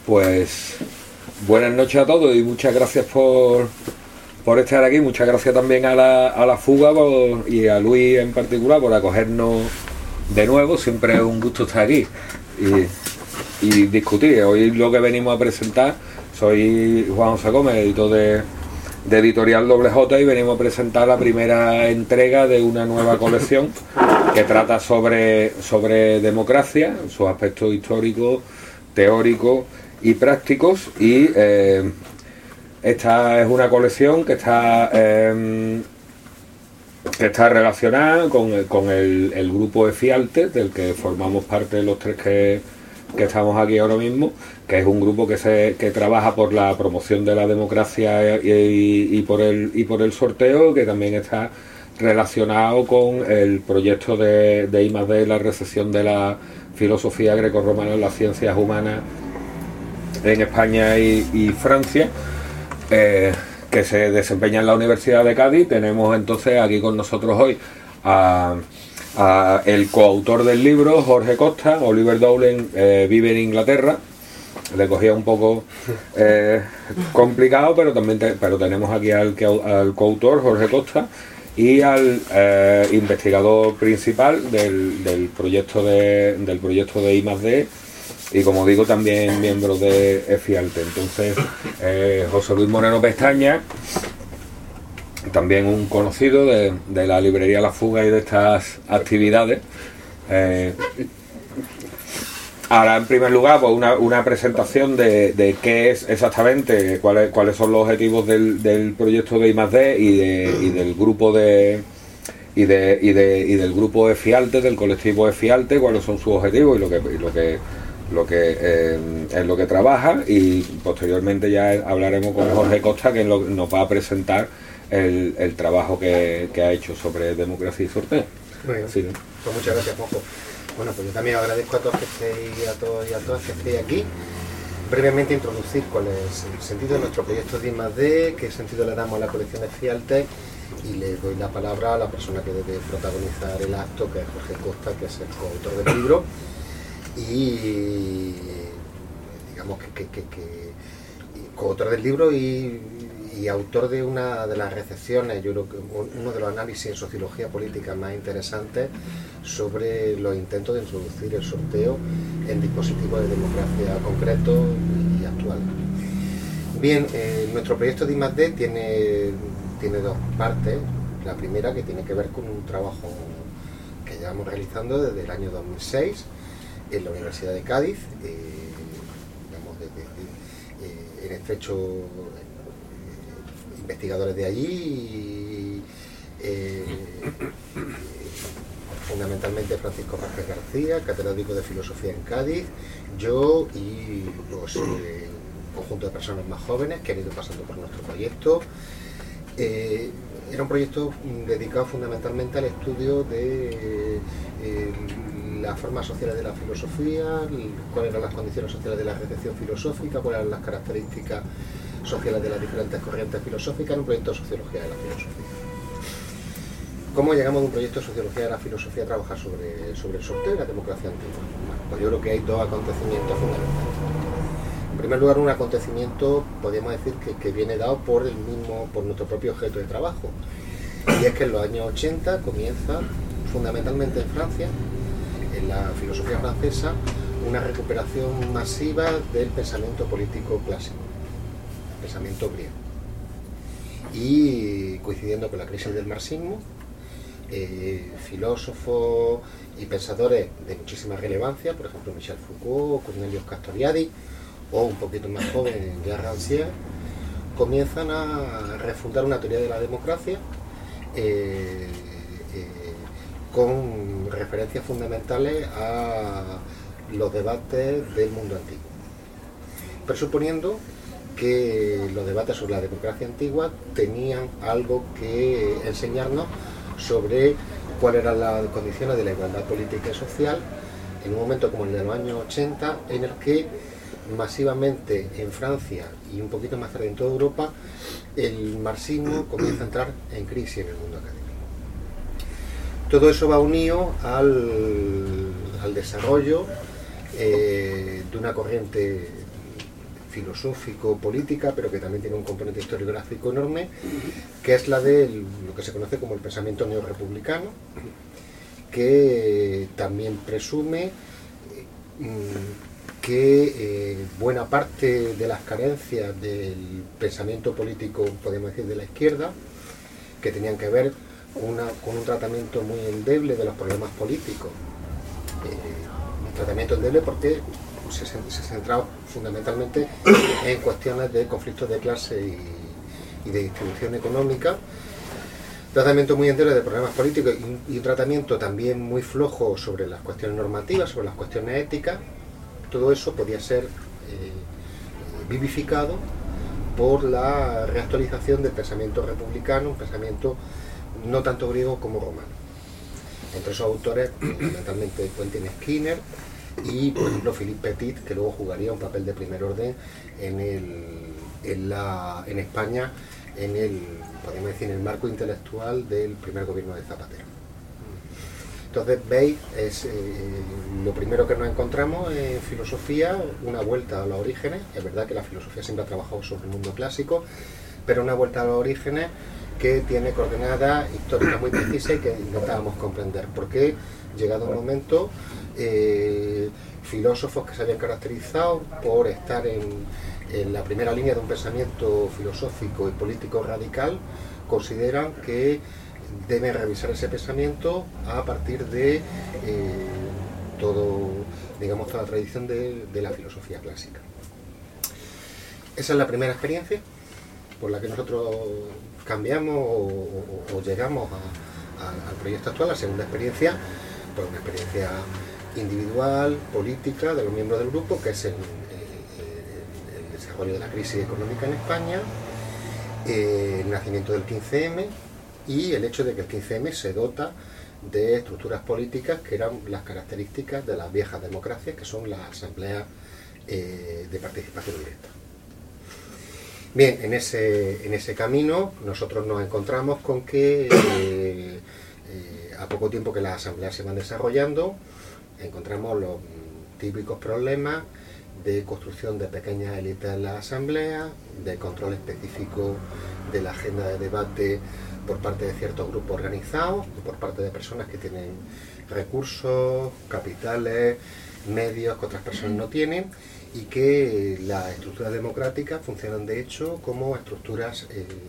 Pues buenas noches a todos y muchas gracias por estar aquí. Muchas gracias también a la Fuga y a Luis en particular por acogernos de nuevo. Siempre es un gusto estar aquí y discutir. Hoy lo que venimos a presentar, soy Juan José Gómez, editor de Editorial Doble J, y venimos a presentar la primera entrega de una nueva colección que trata sobre democracia, sus aspectos históricos, teóricos y prácticos. Y esta es una colección que está relacionada con el grupo Efialte, del que formamos parte los tres que estamos aquí ahora mismo, que es un grupo que trabaja por la promoción de la democracia y por el sorteo, que también está relacionado con el proyecto de I+D, la recepción de la filosofía grecorromana en las ciencias humanas en España y Francia, que se desempeña en la Universidad de Cádiz. Tenemos entonces aquí con nosotros hoy a el coautor del libro, Jorge Costa. Oliver Dowling vive en Inglaterra. Le cogía un poco complicado, pero tenemos aquí al coautor, Jorge Costa, y al investigador principal del proyecto de I+D, y como digo también miembro de Efialte. Entonces José Luis Moreno Pestaña, también un conocido de la librería La Fuga y de estas actividades. Ahora, en primer lugar, pues una presentación de qué es exactamente, cuáles son los objetivos del proyecto de I+D y del grupo y del grupo Efialte, del colectivo Efialte, cuáles son sus objetivos y en lo que trabaja. Y posteriormente ya hablaremos con Jorge Costa, que nos va a presentar el trabajo que ha hecho sobre democracia y sorteo. Muy bien. Sí. Pues muchas gracias, Juanjo. Bueno, pues yo también agradezco a todos a todos y a todas que estéis aquí. Brevemente introducir cuál es el sentido de nuestro proyecto de I+D, qué sentido le damos a la colección de Efialte, y le doy la palabra a la persona que debe protagonizar el acto, que es Jorge Costa, que es el coautor del libro, y digamos que coautor del libro y autor de una de las recepciones, yo creo que uno de los análisis en sociología política más interesantes sobre los intentos de introducir el sorteo en dispositivos de democracia concretos y actuales. Bien, nuestro proyecto de I+D tiene dos partes. La primera, que tiene que ver con un trabajo que llevamos realizando desde el año 2006 en la Universidad de Cádiz, en estrecho investigadores de allí, fundamentalmente Francisco Vázquez García, catedrático de filosofía en Cádiz, yo y un conjunto de personas más jóvenes que han ido pasando por nuestro proyecto. Era un proyecto dedicado fundamentalmente al estudio de las formas sociales de la filosofía, cuáles eran las condiciones sociales de la recepción filosófica, cuáles eran las características sociales de las diferentes corrientes filosóficas. En un proyecto de sociología de la filosofía. ¿Cómo llegamos de un proyecto de sociología de la filosofía a trabajar sobre el sorteo y la democracia antigua? Bueno, pues yo creo que hay dos acontecimientos fundamentales. En primer lugar, un acontecimiento, podríamos decir, que viene dado por nuestro propio objeto de trabajo, y es que en los años 80 comienza, fundamentalmente en Francia, en la filosofía francesa, una recuperación masiva del pensamiento político clásico, pensamiento griego. Y coincidiendo con la crisis del marxismo, filósofos y pensadores de muchísima relevancia, por ejemplo Michel Foucault, Cornelius Castoriadis, o un poquito más joven Jean Rancière, comienzan a refundar una teoría de la democracia con referencias fundamentales a los debates del mundo antiguo, presuponiendo que los debates sobre la democracia antigua tenían algo que enseñarnos sobre cuáles eran las condiciones de la igualdad política y social en un momento como el de los años 80, en el que masivamente en Francia y un poquito más tarde en toda Europa el marxismo comienza a entrar en crisis en el mundo académico. Todo eso va unido al desarrollo de una corriente filosófico-política, pero que también tiene un componente historiográfico enorme, que es la de lo que se conoce como el pensamiento neorrepublicano, que también presume que buena parte de las carencias del pensamiento político, podemos decir, de la izquierda, que tenían que ver con un tratamiento muy endeble de los problemas políticos. Un tratamiento endeble porque se centraba fundamentalmente en cuestiones de conflictos de clase y de distribución económica. Tratamiento muy endeble de problemas políticos y un tratamiento también muy flojo sobre las cuestiones normativas, sobre las cuestiones éticas. Todo eso podía ser vivificado por la reactualización del pensamiento republicano, un pensamiento no tanto griego como romano. Entre esos autores, fundamentalmente Quentin Skinner y, por ejemplo, Philippe Petit, que luego jugaría un papel de primer orden en España, podemos decir, en el marco intelectual del primer gobierno de Zapatero. Entonces, veis, es lo primero que nos encontramos en filosofía, una vuelta a los orígenes. Es verdad que la filosofía siempre ha trabajado sobre el mundo clásico, pero una vuelta a los orígenes que tiene coordenadas históricas muy precisas y que intentábamos comprender. Porque, llegado un momento, filósofos que se habían caracterizado por estar en la primera línea de un pensamiento filosófico y político radical, consideran que deben revisar ese pensamiento a partir de toda la tradición de la filosofía clásica. Esa es la primera experiencia por la que nosotros cambiamos o llegamos al proyecto actual. La segunda experiencia, pues una experiencia individual, política, de los miembros del grupo, que es el desarrollo de la crisis económica en España, el nacimiento del 15M y el hecho de que el 15M se dota de estructuras políticas que eran las características de las viejas democracias, que son las asambleas de participación directa. Bien, en ese camino nosotros nos encontramos con que a poco tiempo que las asambleas se van desarrollando, encontramos los típicos problemas de construcción de pequeñas élites en la asamblea, de control específico de la agenda de debate por parte de ciertos grupos organizados, por parte de personas que tienen recursos, capitales, medios que otras personas no tienen, y que las estructuras democráticas funcionan de hecho como estructuras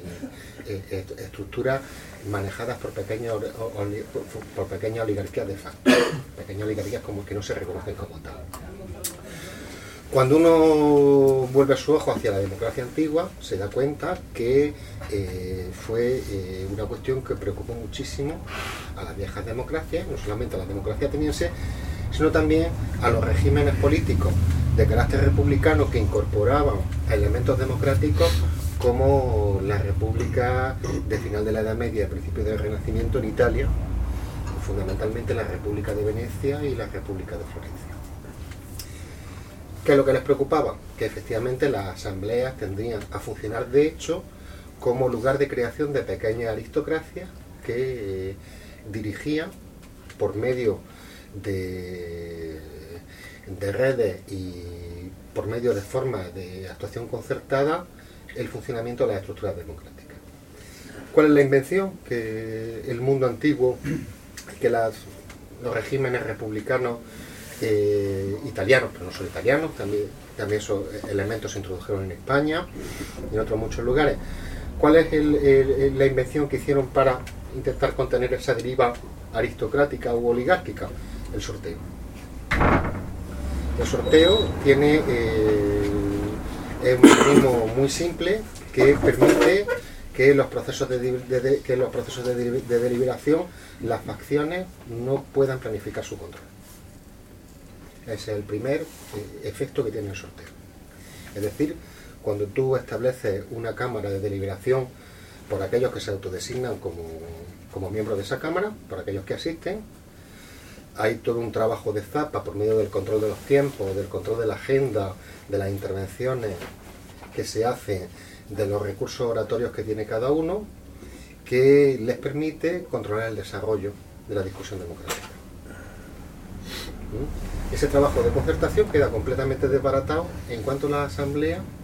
manejadas por pequeñas oligarquías de facto, pequeñas oligarquías como que no se reconocen como tal. Cuando uno vuelve su ojo hacia la democracia antigua, se da cuenta que fue una cuestión que preocupó muchísimo a las viejas democracias, no solamente a la democracia ateniense, sino también a los regímenes políticos de carácter republicano que incorporaban elementos democráticos, como la República de final de la Edad Media y principios del Renacimiento en Italia, fundamentalmente la República de Venecia y la República de Florencia. ¿Qué es lo que les preocupaba? Que efectivamente las asambleas tendrían a funcionar de hecho como lugar de creación de pequeñas aristocracias que dirigían por medio de redes y por medio de formas de actuación concertada el funcionamiento de las estructuras democráticas. ¿Cuál es la invención? Que el mundo antiguo, que los regímenes republicanos italianos, pero no solo italianos, también esos elementos se introdujeron en España y en otros muchos lugares. ¿Cuál es la invención que hicieron para intentar contener esa deriva aristocrática u oligárquica? El sorteo. El sorteo tiene un mecanismo muy simple que permite que los procesos de deliberación, las facciones no puedan planificar su control. Ese es el primer efecto que tiene el sorteo. Es decir, cuando tú estableces una cámara de deliberación por aquellos que se autodesignan como miembros de esa cámara, por aquellos que asisten, hay todo un trabajo de zapa por medio del control de los tiempos, del control de la agenda, de las intervenciones que se hacen, de los recursos oratorios que tiene cada uno, que les permite controlar el desarrollo de la discusión democrática. Ese trabajo de concertación queda completamente desbaratado en cuanto la asamblea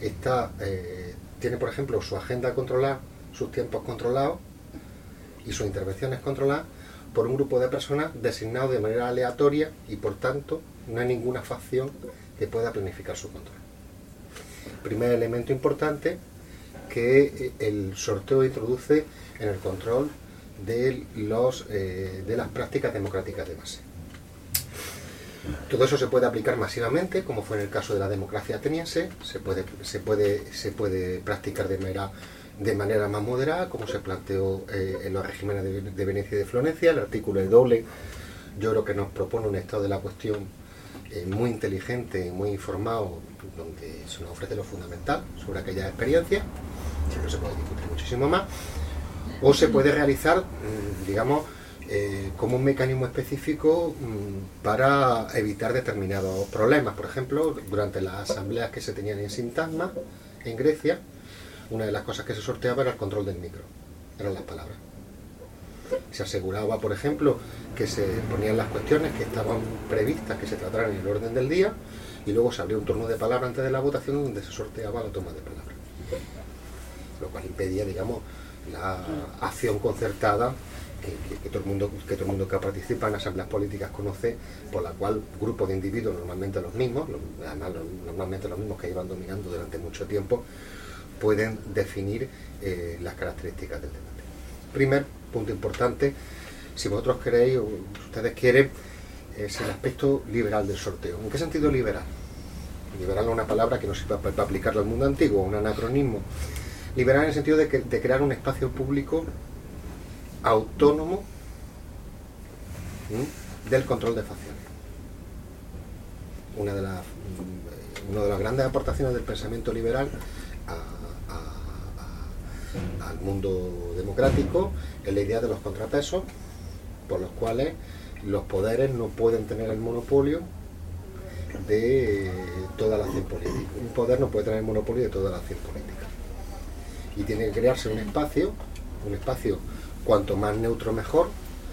tiene, por ejemplo, su agenda controlada, sus tiempos controlados y sus intervenciones controladas por un grupo de personas designados de manera aleatoria y, por tanto, no hay ninguna facción que pueda planificar su control. Primer elemento importante que el sorteo introduce en el control de las prácticas democráticas de base. Todo eso se puede aplicar masivamente, como fue en el caso de la democracia ateniense, se puede practicar de manera más moderada, como se planteó en los regímenes de Venecia y de Florencia. El artículo de Doble, yo creo que nos propone un estado de la cuestión muy inteligente, muy informado, donde se nos ofrece lo fundamental sobre aquella experiencia. Siempre se puede discutir muchísimo más, o se puede realizar, digamos, como un mecanismo específico para evitar determinados problemas. Por ejemplo, durante las asambleas que se tenían en Sintagma, en Grecia, una de las cosas que se sorteaba era el control del micro, eran las palabras. Se aseguraba, por ejemplo, que se ponían las cuestiones que estaban previstas que se trataran en el orden del día, y luego se abría un turno de palabra antes de la votación donde se sorteaba la toma de palabra, lo cual impedía, digamos, la acción concertada que todo el mundo que participa en asambleas políticas conoce, por la cual grupos de individuos, normalmente los mismos, normalmente los mismos que llevan dominando durante mucho tiempo, pueden definir las características del debate. Primer punto importante, si vosotros queréis o ustedes quieren, es el aspecto liberal del sorteo. ¿En qué sentido liberal? Liberal es una palabra que no sirve para aplicarla al mundo antiguo, un anacronismo. Liberal en el sentido de crear un espacio público autónomo del control de facciones. Una de las grandes aportaciones del pensamiento liberal al mundo democrático es la idea de los contrapesos, por los cuales los poderes no pueden tener el monopolio de toda la acción política. Un poder no puede tener el monopolio de toda la acción política. Y tiene que crearse un espacio cuanto más neutro mejor,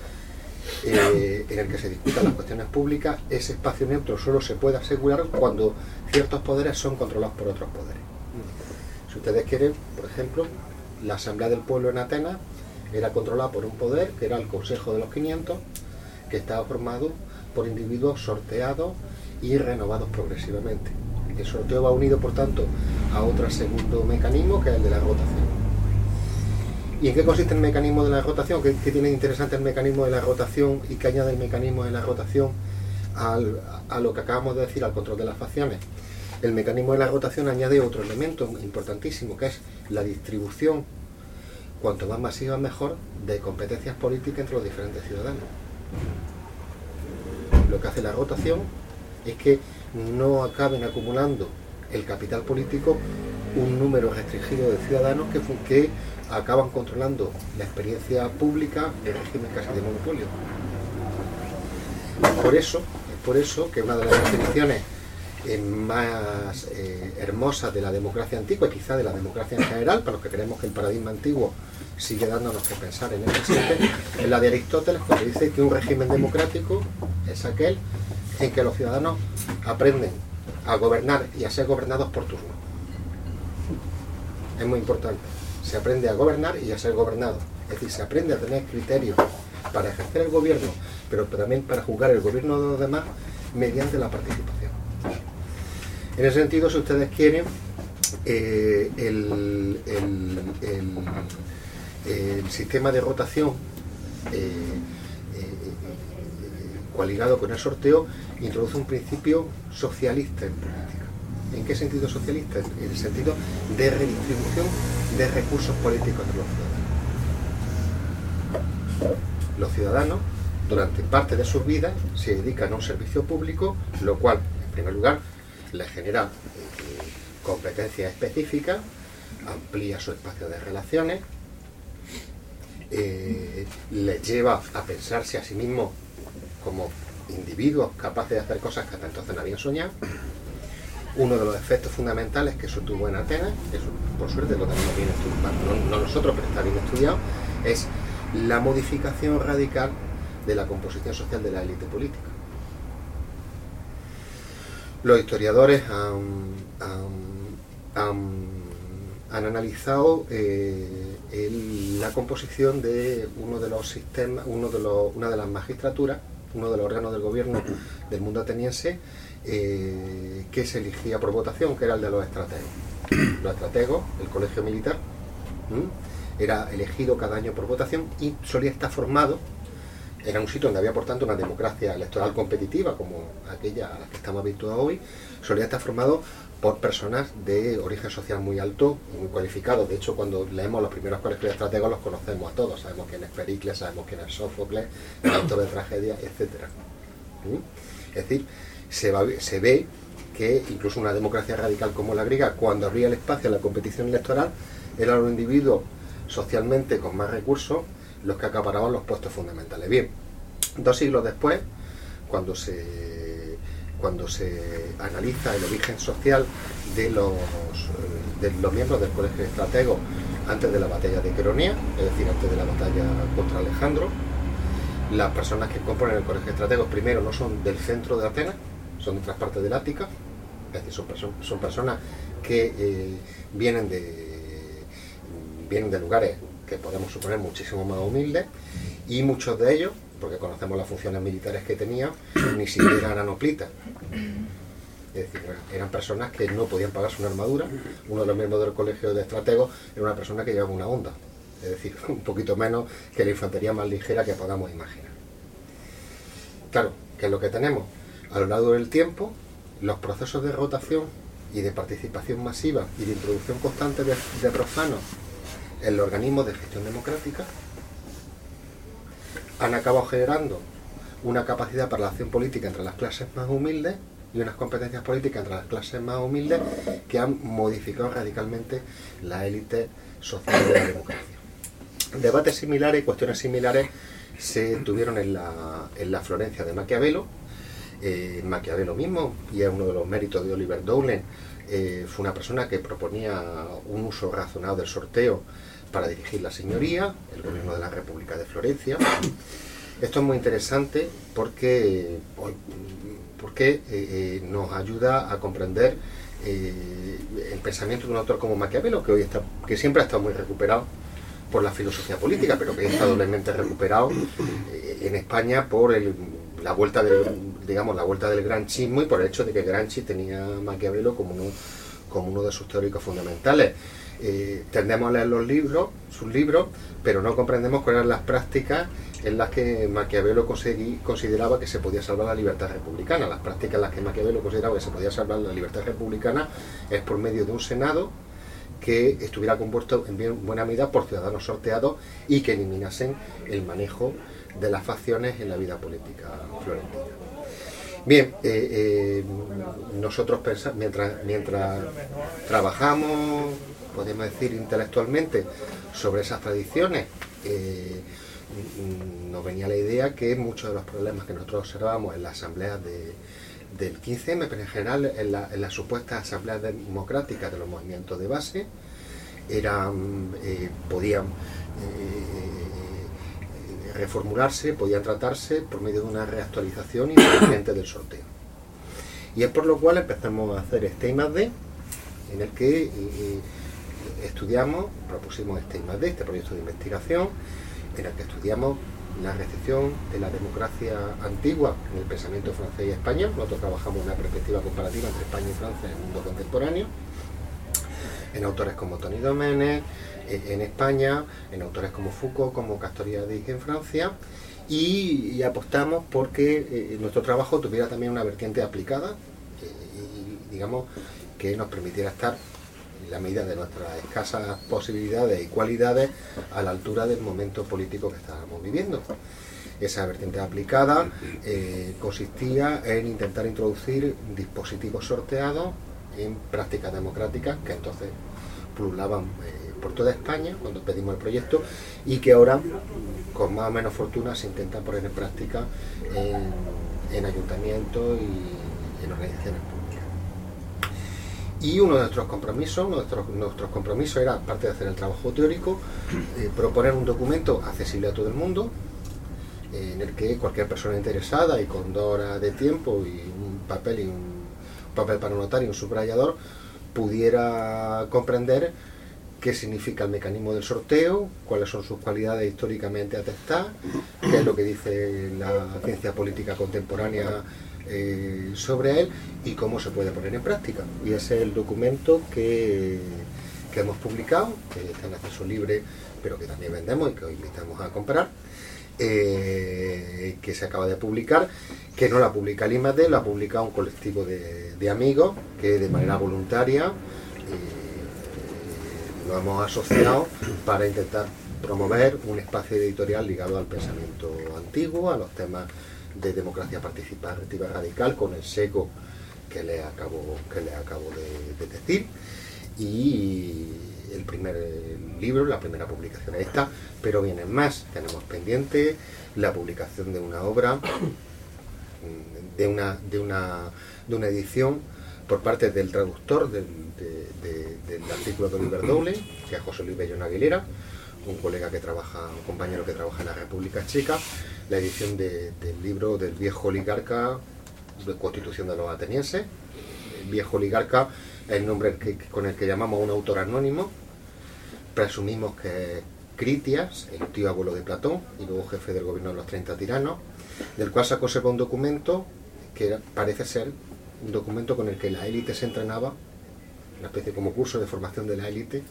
en el que se discutan las cuestiones públicas. Ese espacio neutro solo se puede asegurar cuando ciertos poderes son controlados por otros poderes. Si ustedes quieren, por ejemplo, la Asamblea del Pueblo en Atenas era controlada por un poder que era el Consejo de los 500, que estaba formado por individuos sorteados y renovados progresivamente. El sorteo va unido, por tanto, a otro segundo mecanismo, que es el de la rotación. ¿Y en qué consiste el mecanismo de la rotación? ¿Qué tiene de interesante el mecanismo de la rotación y qué añade el mecanismo de la rotación a lo que acabamos de decir, al control de las facciones? El mecanismo de la rotación añade otro elemento importantísimo, que es la distribución, cuanto más masiva mejor, de competencias políticas entre los diferentes ciudadanos. Lo que hace la rotación es que no acaben acumulando el capital político un número restringido de ciudadanos que acaban controlando la experiencia pública en régimen casi de monopolio. Es por eso que una de las definiciones más hermosas de la democracia antigua, y quizá de la democracia en general, para los que creemos que el paradigma antiguo sigue dándonos que pensar en el presente, es la de Aristóteles, cuando dice que un régimen democrático es aquel en que los ciudadanos aprenden a gobernar y a ser gobernados por turno. Es muy importante. Se aprende a gobernar y a ser gobernado. Es decir, se aprende a tener criterios para ejercer el gobierno, pero también para juzgar el gobierno de los demás mediante la participación. En ese sentido, si ustedes quieren, el sistema de rotación coligado con el sorteo introduce un principio socialista en política. ¿En qué sentido socialista? En el sentido de redistribución de recursos políticos de los ciudadanos. Los ciudadanos, durante parte de sus vidas, se dedican a un servicio público, lo cual, en primer lugar, les genera competencias específicas, amplía su espacio de relaciones, les lleva a pensarse a sí mismos como individuos capaces de hacer cosas que hasta entonces no habían soñado. Uno de los efectos fundamentales que eso tuvo en Atenas, eso por suerte lo tenemos bien estudiado, no nosotros, pero está bien estudiado, es la modificación radical de la composición social de la élite política. Los historiadores han han analizado la composición de uno de los sistemas, una de las magistraturas, uno de los órganos del gobierno del mundo ateniense, que se elegía por votación, que era el de los estrategos. Los estrategos, el colegio militar, era elegido cada año por votación y solía estar formado, era un sitio donde había por tanto una democracia electoral competitiva como aquella a la que estamos habituados hoy, solía estar formado por personas de origen social muy alto y muy cualificados. De hecho, cuando leemos los primeros colegios estratégos los conocemos a todos, sabemos quién es Pericles, sabemos quién es Sófocles, el autor de tragedia, etcétera. Es decir, se ve que incluso una democracia radical como la griega, cuando abría el espacio a la competición electoral, eran los individuos socialmente con más recursos los que acaparaban los puestos fundamentales. Bien, 2 siglos después, cuando se analiza el origen social de los miembros del colegio de estrategos antes de la batalla de Queronea, es decir, antes de la batalla contra Alejandro, las personas que componen el colegio de estrategos primero no son del centro de Atenas, son de otras partes del Ática, es decir, son personas que vienen de lugares que podemos suponer muchísimo más humildes, y muchos de ellos, porque conocemos las funciones militares que tenían, ni siquiera eran hoplitas. Es decir, eran personas que no podían pagarse una armadura. Uno de los miembros del colegio de estrategos era una persona que llevaba una honda, es decir, un poquito menos que la infantería más ligera que podamos imaginar. Claro, ¿qué es lo que tenemos? A lo largo del tiempo, los procesos de rotación y de participación masiva y de introducción constante de profanos en los organismos de gestión democrática han acabado generando una capacidad para la acción política entre las clases más humildes y unas competencias políticas entre las clases más humildes que han modificado radicalmente la élite social de la democracia. Debates similares y cuestiones similares se tuvieron en la Florencia de Maquiavelo. Maquiavelo mismo, y es uno de los méritos de Oliver Dowden, fue una persona que proponía un uso razonado del sorteo para dirigir la señoría, el gobierno de la República de Florencia. Esto es muy interesante porque nos ayuda a comprender el pensamiento de un autor como Maquiavelo, que siempre ha estado muy recuperado por la filosofía política, pero que está doblemente recuperado en España por la vuelta del granchismo y por el hecho de que Gramsci tenía a Maquiavelo como uno de sus teóricos fundamentales. Tendemos a leer sus libros, pero no comprendemos cuáles eran las prácticas en las que Maquiavelo consideraba que se podía salvar la libertad republicana. Las prácticas en las que Maquiavelo consideraba que se podía salvar la libertad republicana es por medio de un Senado que estuviera compuesto en buena medida por ciudadanos sorteados y que eliminasen el manejo de las facciones en la vida política florentina. Bien, nosotros mientras trabajamos, podemos decir, intelectualmente sobre esas tradiciones, nos venía la idea que muchos de los problemas que nosotros observamos en las asambleas del 15M, pero en general en las supuestas asambleas democráticas de los movimientos de base, podían reformularse, podían tratarse por medio de una reactualización inteligente del sorteo. Y es por lo cual empezamos a hacer este I+D, en el que propusimos este I+D, este proyecto de investigación, en el que estudiamos la recepción de la democracia antigua en el pensamiento francés y español. Nosotros trabajamos una perspectiva comparativa entre España y Francia en el mundo contemporáneo, en autores como Tony Domenech en España, en autores como Foucault, como Castoriadis en Francia, y apostamos porque nuestro trabajo tuviera también una vertiente aplicada y digamos que nos permitiera estar, en la medida de nuestras escasas posibilidades y cualidades, a la altura del momento político que estábamos viviendo. Esa vertiente aplicada consistía en intentar introducir dispositivos sorteados en prácticas democráticas que entonces pululaban por toda España cuando pedimos el proyecto y que ahora, con más o menos fortuna, se intentan poner en práctica en ayuntamientos y en organizaciones públicas. Y uno de nuestros compromisos era, aparte de hacer el trabajo teórico, proponer un documento accesible a todo el mundo, en el que cualquier persona interesada y con 2 horas de tiempo y un papel para anotar y un subrayador pudiera comprender qué significa el mecanismo del sorteo, cuáles son sus cualidades históricamente atestadas, qué es lo que dice la ciencia política contemporánea sobre él y cómo se puede poner en práctica. Y ese es el documento que hemos publicado, que está en acceso libre, pero que también vendemos y que os invitamos a comprar, que se acaba de publicar, que no la publica el I+D, la ha publicado un colectivo de amigos que de manera voluntaria nos hemos asociado para intentar promover un espacio editorial ligado al pensamiento antiguo, a los temas de democracia participativa radical, con el seco que le acabo de decir. Y el primer libro, la primera publicación es esta, pero vienen más. Tenemos pendiente la publicación de una obra, de una edición por parte del traductor del artículo de Oliver Dowling, que es José Luis Bellón Aguilera, un compañero que trabaja en la República Checa, la edición del libro del viejo oligarca, de Constitución de los Atenienses. El viejo oligarca es el nombre con el que llamamos a un autor anónimo. Presumimos que es Critias, el tío abuelo de Platón, y luego jefe del gobierno de los 30 tiranos, del cual se conserva un documento que parece ser un documento con el que la élite se entrenaba, una especie como curso de formación de la élite,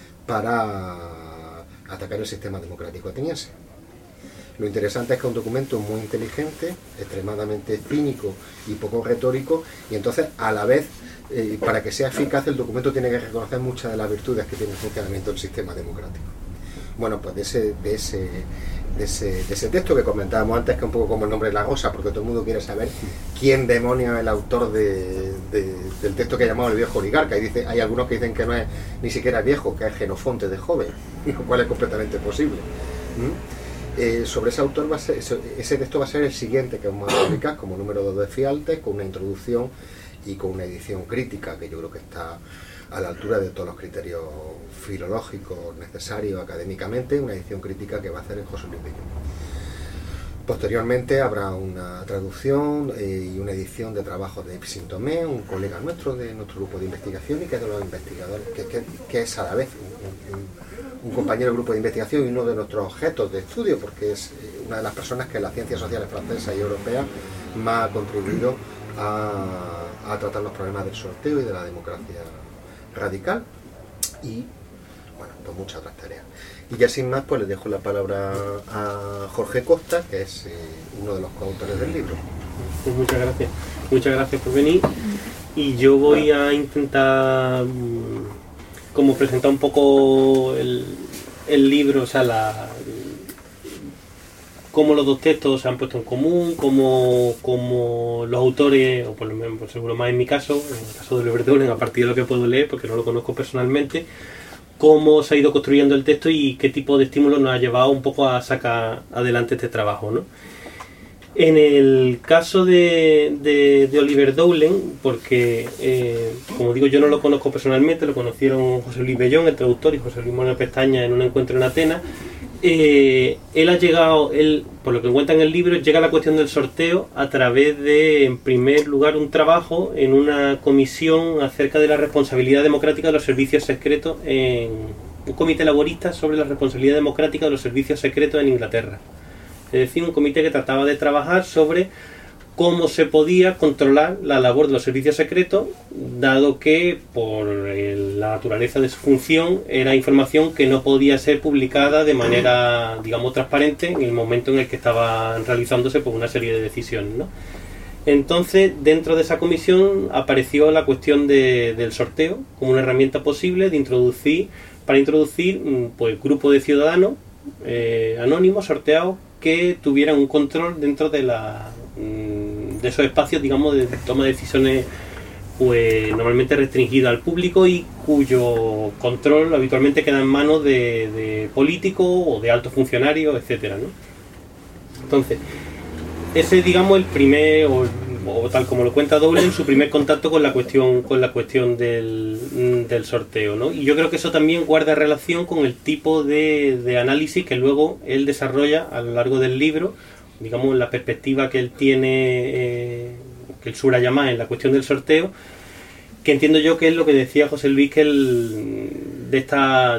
para atacar el sistema democrático ateniense. Lo interesante es que es un documento muy inteligente, extremadamente cínico y poco retórico, y entonces a la vez, para que sea eficaz, el documento tiene que reconocer muchas de las virtudes que tiene el funcionamiento del sistema democrático. Bueno, pues de ese texto que comentábamos antes, que es un poco como el nombre de la rosa, porque todo el mundo quiere saber quién demonio es el autor del texto que llamamos el viejo oligarca, y dice, hay algunos que dicen que no es ni siquiera viejo, que es Xenofonte de joven, lo cual es completamente posible. Sobre ese autor ese texto va a ser el siguiente que vamos a publicar como número 2 de Fialtes, con una introducción y con una edición crítica que yo creo que está a la altura de todos los criterios filológicos necesarios académicamente, una edición crítica que va a hacer el José Luis Bellón. Posteriormente habrá una traducción y una edición de trabajos de Ipsin Tomé, un colega nuestro de nuestro grupo de investigación y que es de los investigadores, que es a la vez un compañero del grupo de investigación y uno de nuestros objetos de estudio, porque es una de las personas que en las ciencias sociales francesas y europeas más ha contribuido a tratar los problemas del sorteo y de la democracia radical, y bueno, pues muchas otras tareas. Y ya sin más, pues les dejo la palabra a Jorge Costa, que es uno de los coautores del libro. Pues muchas gracias por venir, y yo voy a intentar como presentar un poco el libro, o sea, cómo los dos textos se han puesto en común, cómo los autores, o por lo menos, por seguro más en mi caso, en el caso de Oliver Dowling, a partir de lo que puedo leer, porque no lo conozco personalmente, cómo se ha ido construyendo el texto y qué tipo de estímulo nos ha llevado un poco a sacar adelante este trabajo, ¿no? En el caso de Oliver Dowling, porque como digo, yo no lo conozco personalmente, lo conocieron José Luis Bellón, el traductor, y José Luis Moreno Pestaña en un encuentro en Atenas. Él ha llegado, por lo que cuenta en el libro, llega a la cuestión del sorteo a través de, en primer lugar, un trabajo en una comisión acerca de la responsabilidad democrática de los servicios secretos, en un comité laborista sobre la responsabilidad democrática de los servicios secretos en Inglaterra. Es decir, un comité que trataba de trabajar sobre cómo se podía controlar la labor de los servicios secretos, dado que por la naturaleza de su función era información que no podía ser publicada de manera, digamos, transparente en el momento en el que estaban realizándose por una serie de decisiones, ¿no? Entonces, dentro de esa comisión apareció la cuestión del sorteo como una herramienta posible para introducir pues grupo de ciudadanos anónimos sorteados que tuvieran un control dentro de esos espacios, digamos, de toma de decisiones, pues normalmente restringido al público y cuyo control habitualmente queda en manos de políticos o de altos funcionarios, etcétera, ¿no? Entonces, ese, digamos, el primer, o tal como lo cuenta Dowling, su primer contacto con la cuestión del sorteo, ¿no? Y yo creo que eso también guarda relación con el tipo de análisis que luego él desarrolla a lo largo del libro, digamos, la perspectiva que él tiene, que él subraya más en la cuestión del sorteo, que entiendo yo que es lo que decía José Luis, que de esta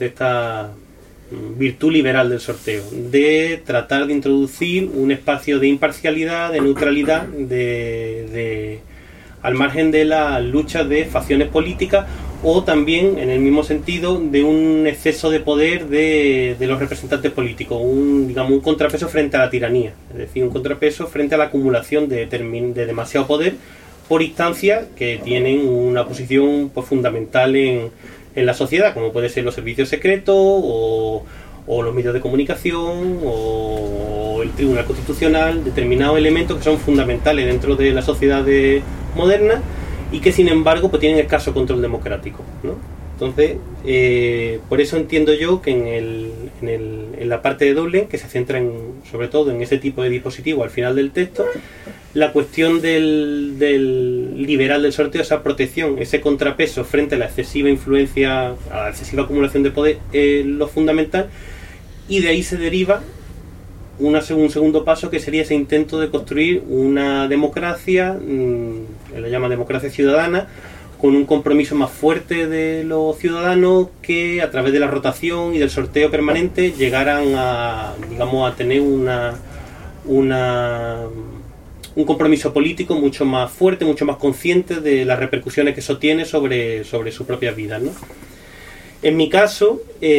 virtud liberal del sorteo, de tratar de introducir un espacio de imparcialidad, de neutralidad, al margen de las luchas de facciones políticas, o también, en el mismo sentido, de un exceso de poder de los representantes políticos, un contrapeso frente a la tiranía, es decir, un contrapeso frente a la acumulación de demasiado poder por instancias que tienen una posición pues, fundamental en la sociedad, como puede ser los servicios secretos o los medios de comunicación o el Tribunal Constitucional, determinados elementos que son fundamentales dentro de la sociedad moderna y que sin embargo pues tienen escaso control democrático, ¿no? Entonces, por eso entiendo yo que en la parte de Dublin, que se centra sobre todo en ese tipo de dispositivo al final del texto, la cuestión del liberal del sorteo, esa protección, ese contrapeso frente a la excesiva influencia, a la excesiva acumulación de poder, es lo fundamental, y de ahí se deriva un segundo paso, que sería ese intento de construir una democracia, él lo llama democracia ciudadana, con un compromiso más fuerte de los ciudadanos, que a través de la rotación y del sorteo permanente llegaran a tener un compromiso político mucho más fuerte, mucho más consciente de las repercusiones que eso tiene sobre sus propias vidas, ¿no? En mi caso,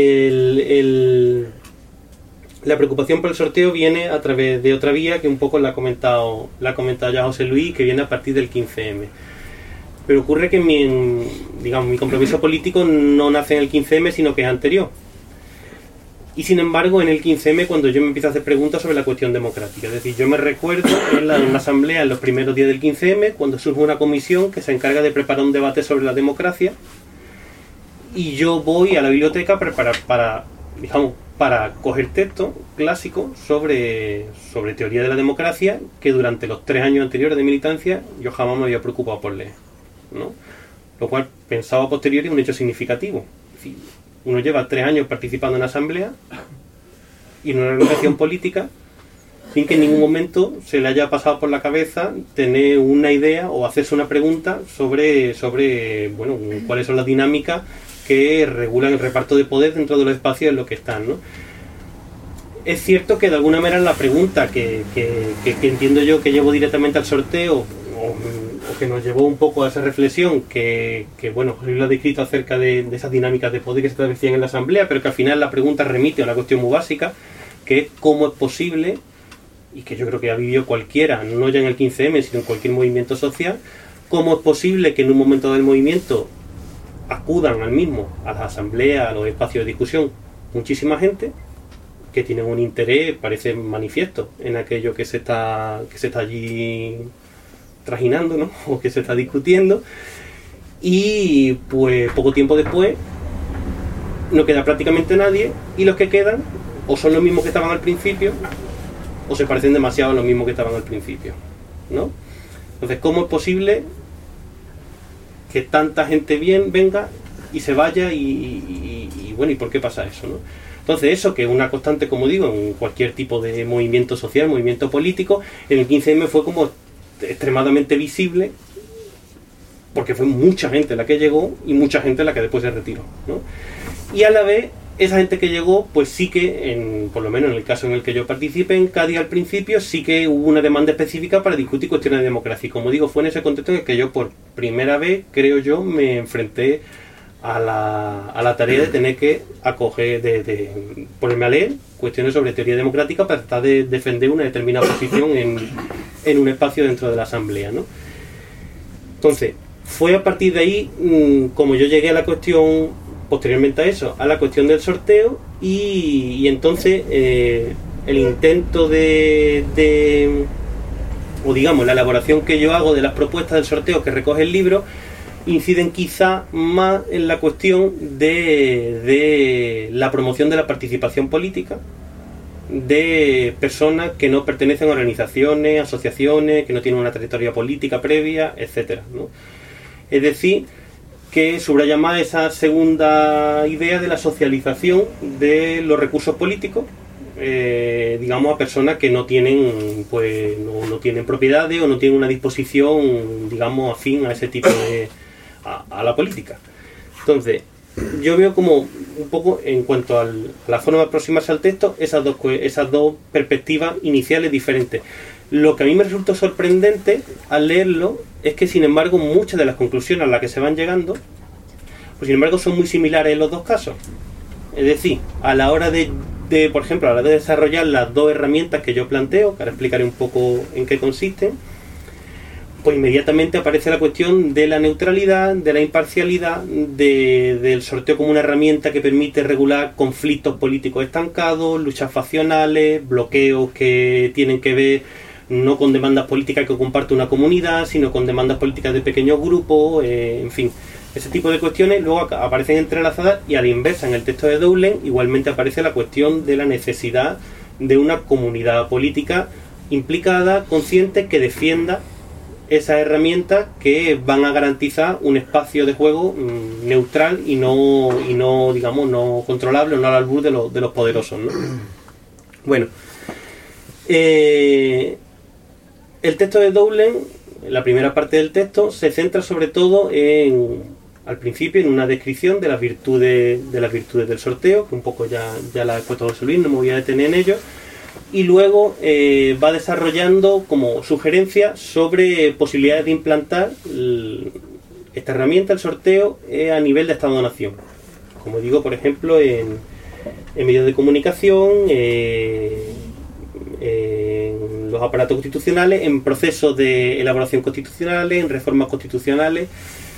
la preocupación por el sorteo viene a través de otra vía que un poco la ha comentado ya José Luis, que viene a partir del 15M. Pero ocurre que mi compromiso político no nace en el 15M, sino que es anterior. Y sin embargo, en el 15M, cuando yo me empiezo a hacer preguntas sobre la cuestión democrática. Es decir, yo me recuerdo en una asamblea en los primeros días del 15M, cuando surge una comisión que se encarga de preparar un debate sobre la democracia, y yo voy a la biblioteca para coger texto clásico sobre teoría de la democracia, que durante los 3 años anteriores de militancia yo jamás me había preocupado por leer, ¿no? Lo cual, pensado a posteriori, es un hecho significativo. Es decir, uno lleva 3 años participando en asamblea y en una organización política sin que en ningún momento se le haya pasado por la cabeza tener una idea o hacerse una pregunta sobre cuáles son las dinámicas que regulan el reparto de poder dentro de los espacios en los que están, ¿no? Es cierto que de alguna manera la pregunta que entiendo yo que llevo directamente al sorteo, o que nos llevó un poco a esa reflexión que lo ha descrito acerca de esas dinámicas de poder que se establecían en la asamblea, pero que al final la pregunta remite a una cuestión muy básica, que es cómo es posible, y que yo creo que ha vivido cualquiera, no ya en el 15M, sino en cualquier movimiento social, cómo es posible que en un momento del movimiento acudan a las asambleas, a los espacios de discusión, muchísima gente que tienen un interés, parece manifiesto, en aquello que se está allí trajinando, ¿no? O que se está discutiendo, y pues poco tiempo después no queda prácticamente nadie, y los que quedan o son los mismos que estaban al principio o se parecen demasiado a los mismos que estaban al principio, ¿no? Entonces, ¿cómo es posible que tanta gente venga y se vaya y por qué pasa eso, ¿no? Entonces, eso que es una constante, como digo, en cualquier tipo de movimiento social, movimiento político, en el 15M fue como extremadamente visible, porque fue mucha gente la que llegó y mucha gente la que después se retiró, ¿no? Y a la vez, esa gente que llegó, pues sí que, por lo menos en el caso en el que yo participé, en Cádiz al principio, sí que hubo una demanda específica para discutir cuestiones de democracia. Y como digo, fue en ese contexto en el que yo por primera vez, creo yo, me enfrenté a la tarea de tener que acoger, de ponerme a leer cuestiones sobre teoría democrática para tratar de defender una determinada posición en un espacio dentro de la asamblea, ¿no? Entonces, fue a partir de ahí como yo llegué a la cuestión, posteriormente a eso, a la cuestión del sorteo, y entonces el intento o digamos la elaboración que yo hago de las propuestas del sorteo que recoge el libro inciden quizá más en la cuestión de la promoción de la participación política de personas que no pertenecen a organizaciones, asociaciones, que no tienen una trayectoria política previa, etcétera, ¿no? Es decir, que subraya más esa segunda idea de la socialización de los recursos políticos, a personas que no tienen no tienen propiedades o no tienen una disposición, afín a ese tipo a la política. Entonces, yo veo como un poco, en cuanto a la forma de aproximarse al texto, esas dos perspectivas iniciales diferentes. Lo que a mí me resultó sorprendente al leerlo es que, sin embargo, muchas de las conclusiones a las que se van llegando, pues sin embargo, son muy similares en los dos casos. Es decir, a la hora de por ejemplo, a la hora de desarrollar las dos herramientas que yo planteo, que ahora explicaré un poco en qué consisten, pues inmediatamente aparece la cuestión de la neutralidad, de la imparcialidad, del sorteo como una herramienta que permite regular conflictos políticos estancados, luchas faccionales, bloqueos que tienen que ver no con demandas políticas que comparte una comunidad, sino con demandas políticas de pequeños grupos, en fin. Ese tipo de cuestiones luego aparecen entrelazadas, y a la inversa, en el texto de Dowling igualmente aparece la cuestión de la necesidad de una comunidad política implicada, consciente, que defienda esas herramientas que van a garantizar un espacio de juego neutral y no digamos, no controlable, no al albur de los poderosos, ¿no? Bueno, el texto de Dowling, la primera parte del texto, se centra sobre todo al principio en una descripción de las virtudes del sorteo, que un poco ya la he puesto a José Luis, no me voy a detener en ello. Y luego va desarrollando como sugerencias sobre posibilidades de implantar esta herramienta, el sorteo, a nivel de Estado-Nación. Como digo, por ejemplo, en medios de comunicación, en los aparatos constitucionales, en procesos de elaboración constitucionales, en reformas constitucionales,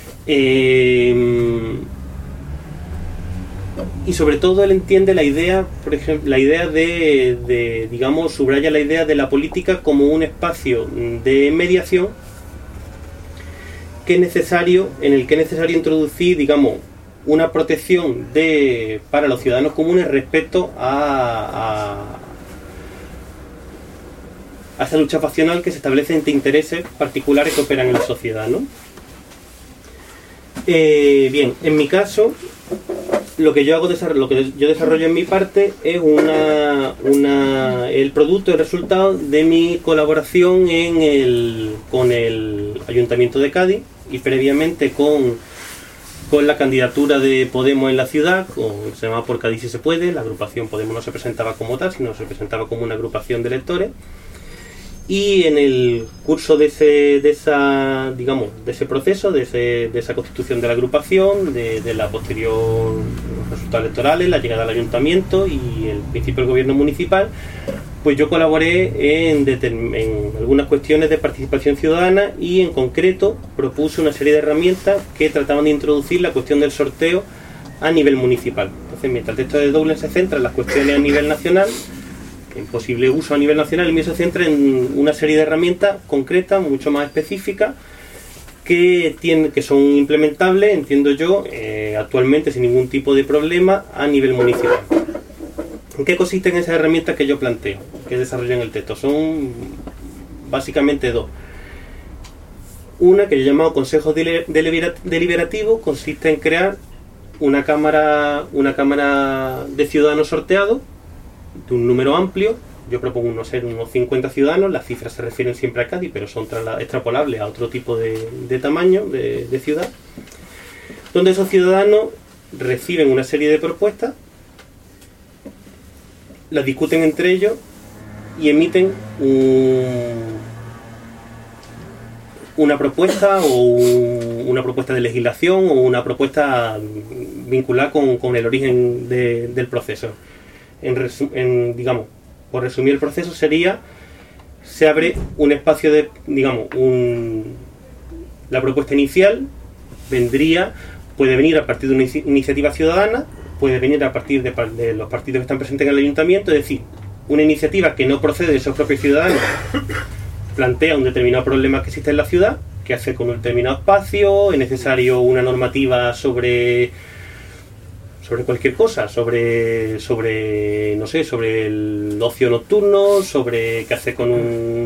y sobre todo él entiende la idea, por ejemplo, la idea digamos, subraya la idea de la política como un espacio de mediación en el que es necesario introducir, digamos, una protección para los ciudadanos comunes respecto a esa lucha faccional que se establece entre intereses particulares que operan en la sociedad, ¿no? Bien, en mi caso, lo que yo desarrollo en mi parte es el producto, el resultado de mi colaboración con el Ayuntamiento de Cádiz, y previamente con la candidatura de Podemos en la ciudad, se llamaba Por Cádiz si se puede. La agrupación Podemos no se presentaba como tal, sino se presentaba como una agrupación de electores. Y en el curso de ese proceso, de esa constitución de la agrupación, de la posterior resultados electorales, la llegada al ayuntamiento y el principio del gobierno municipal, pues yo colaboré en algunas cuestiones de participación ciudadana, y en concreto propuse una serie de herramientas que trataban de introducir la cuestión del sorteo a nivel municipal. Entonces, mientras el texto de Dowling se centra en las cuestiones a nivel nacional, en posible uso a nivel nacional, el mío se centra en una serie de herramientas concretas, mucho más específicas, que son implementables, entiendo yo, actualmente sin ningún tipo de problema a nivel municipal. ¿En qué consisten esas herramientas que yo planteo, que desarrollo en el texto? Son básicamente dos. Una, que yo he llamado Consejo Deliberativo, consiste en crear una cámara de ciudadanos sorteados de un número amplio. Yo propongo unos 50 ciudadanos, las cifras se refieren siempre a Cádiz, pero son extrapolables a otro tipo de tamaño de ciudad, donde esos ciudadanos reciben una serie de propuestas, las discuten entre ellos y emiten una propuesta una propuesta de legislación o una propuesta vinculada con el origen del proceso. Digamos, por resumir el proceso sería: se abre un espacio de, digamos, la propuesta inicial puede venir a partir de una iniciativa ciudadana, puede venir a partir de los partidos que están presentes en el ayuntamiento, es decir, una iniciativa que no procede de esos propios ciudadanos, plantea un determinado problema que existe en la ciudad, qué hacer con un determinado espacio, es necesario una normativa sobre cualquier cosa, sobre el ocio nocturno, sobre qué hacer con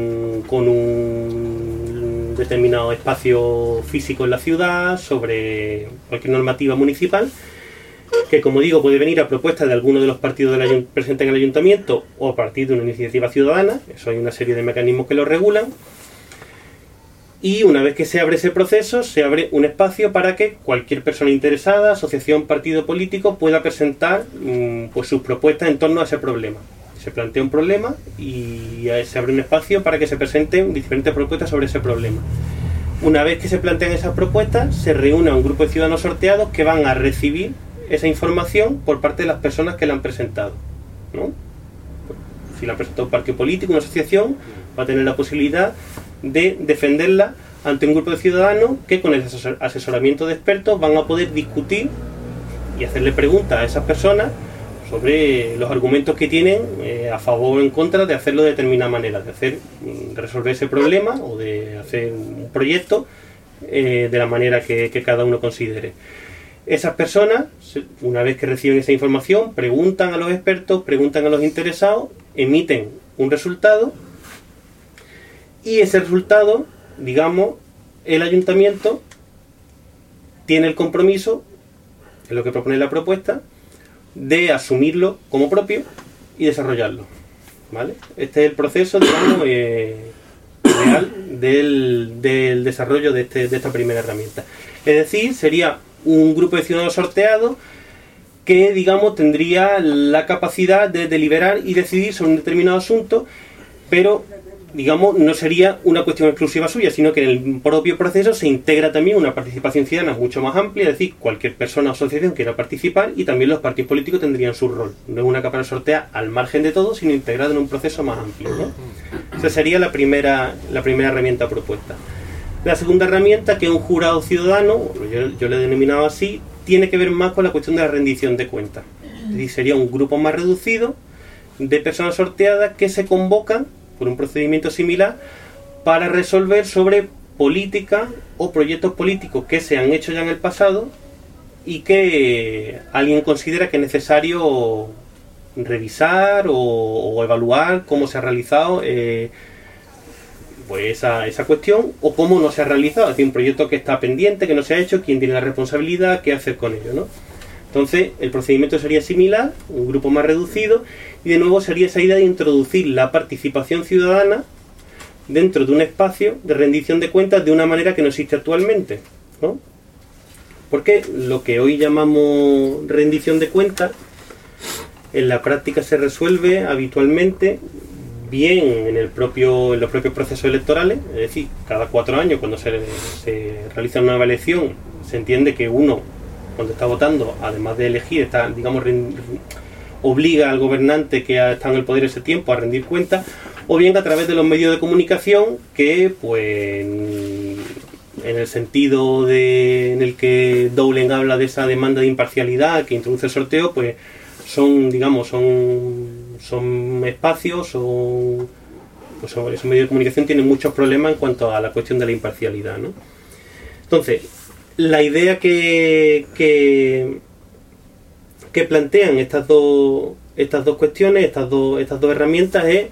un determinado espacio físico en la ciudad, sobre cualquier normativa municipal, que, como digo, puede venir a propuesta de alguno de los partidos presentes en el ayuntamiento o a partir de una iniciativa ciudadana. Eso hay una serie de mecanismos que lo regulan. Y una vez que se abre ese proceso, se abre un espacio para que cualquier persona interesada, asociación, partido político, pueda presentar pues sus propuestas en torno a ese problema. Se plantea un problema y se abre un espacio para que se presenten diferentes propuestas sobre ese problema. Una vez que se plantean esas propuestas, se reúne un grupo de ciudadanos sorteados que van a recibir esa información por parte de las personas que la han presentado, ¿no? Si la ha presentado un partido político, una asociación, va a tener la posibilidad de defenderla ante un grupo de ciudadanos que con el asesoramiento de expertos van a poder discutir y hacerle preguntas a esas personas sobre los argumentos que tienen a favor o en contra de hacerlo de determinada manera, de resolver ese problema o de hacer un proyecto de la manera que cada uno considere. Esas personas, una vez que reciben esa información, preguntan a los expertos, preguntan a los interesados, emiten un resultado y ese resultado, digamos, el ayuntamiento tiene el compromiso, es lo que propone la propuesta, de asumirlo como propio y desarrollarlo, ¿vale? Este es el proceso, digamos, real del desarrollo de esta primera herramienta. Es decir, sería un grupo de ciudadanos sorteados que, digamos, tendría la capacidad de deliberar y decidir sobre un determinado asunto, pero, digamos, no sería una cuestión exclusiva suya, sino que en el propio proceso se integra también una participación ciudadana mucho más amplia, es decir, cualquier persona o asociación quiera participar y también los partidos políticos tendrían su rol. No es una cámara sortea al margen de todo, sino integrada en un proceso más amplio, ¿no? Esa sería la primera herramienta propuesta. La segunda herramienta, que es un jurado ciudadano, yo le he denominado así, tiene que ver más con la cuestión de la rendición de cuentas. Es decir, sería un grupo más reducido de personas sorteadas que se convocan por un procedimiento similar para resolver sobre políticas o proyectos políticos que se han hecho ya en el pasado y que alguien considera que es necesario revisar o evaluar cómo se ha realizado pues esa cuestión o cómo no se ha realizado. Es decir, un proyecto que está pendiente, que no se ha hecho, quién tiene la responsabilidad, qué hacer con ello, ¿no? Entonces, el procedimiento sería similar, un grupo más reducido, y de nuevo sería esa idea de introducir la participación ciudadana dentro de un espacio de rendición de cuentas de una manera que no existe actualmente, ¿no? Porque lo que hoy llamamos rendición de cuentas, en la práctica se resuelve habitualmente bien en los propios procesos electorales, es decir, cada 4 años cuando se realiza una nueva elección, se entiende que uno, cuando está votando, además de elegir, está, digamos, obliga al gobernante que está en el poder ese tiempo a rendir cuentas, o bien a través de los medios de comunicación que, pues, en el sentido en el que Dowling habla de esa demanda de imparcialidad que introduce el sorteo, pues son, digamos, son espacios, pues esos medios de comunicación tienen muchos problemas en cuanto a la cuestión de la imparcialidad, ¿no? Entonces, la idea que plantean estas dos cuestiones, estas dos herramientas, es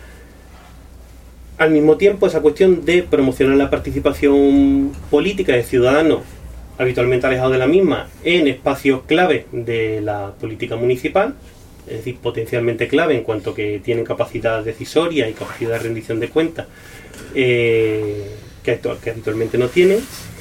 al mismo tiempo esa cuestión de promocionar la participación política de ciudadanos habitualmente alejados de la misma en espacios clave de la política municipal, es decir, potencialmente clave en cuanto que tienen capacidad decisoria y capacidad de rendición de cuentas que habitualmente no tienen.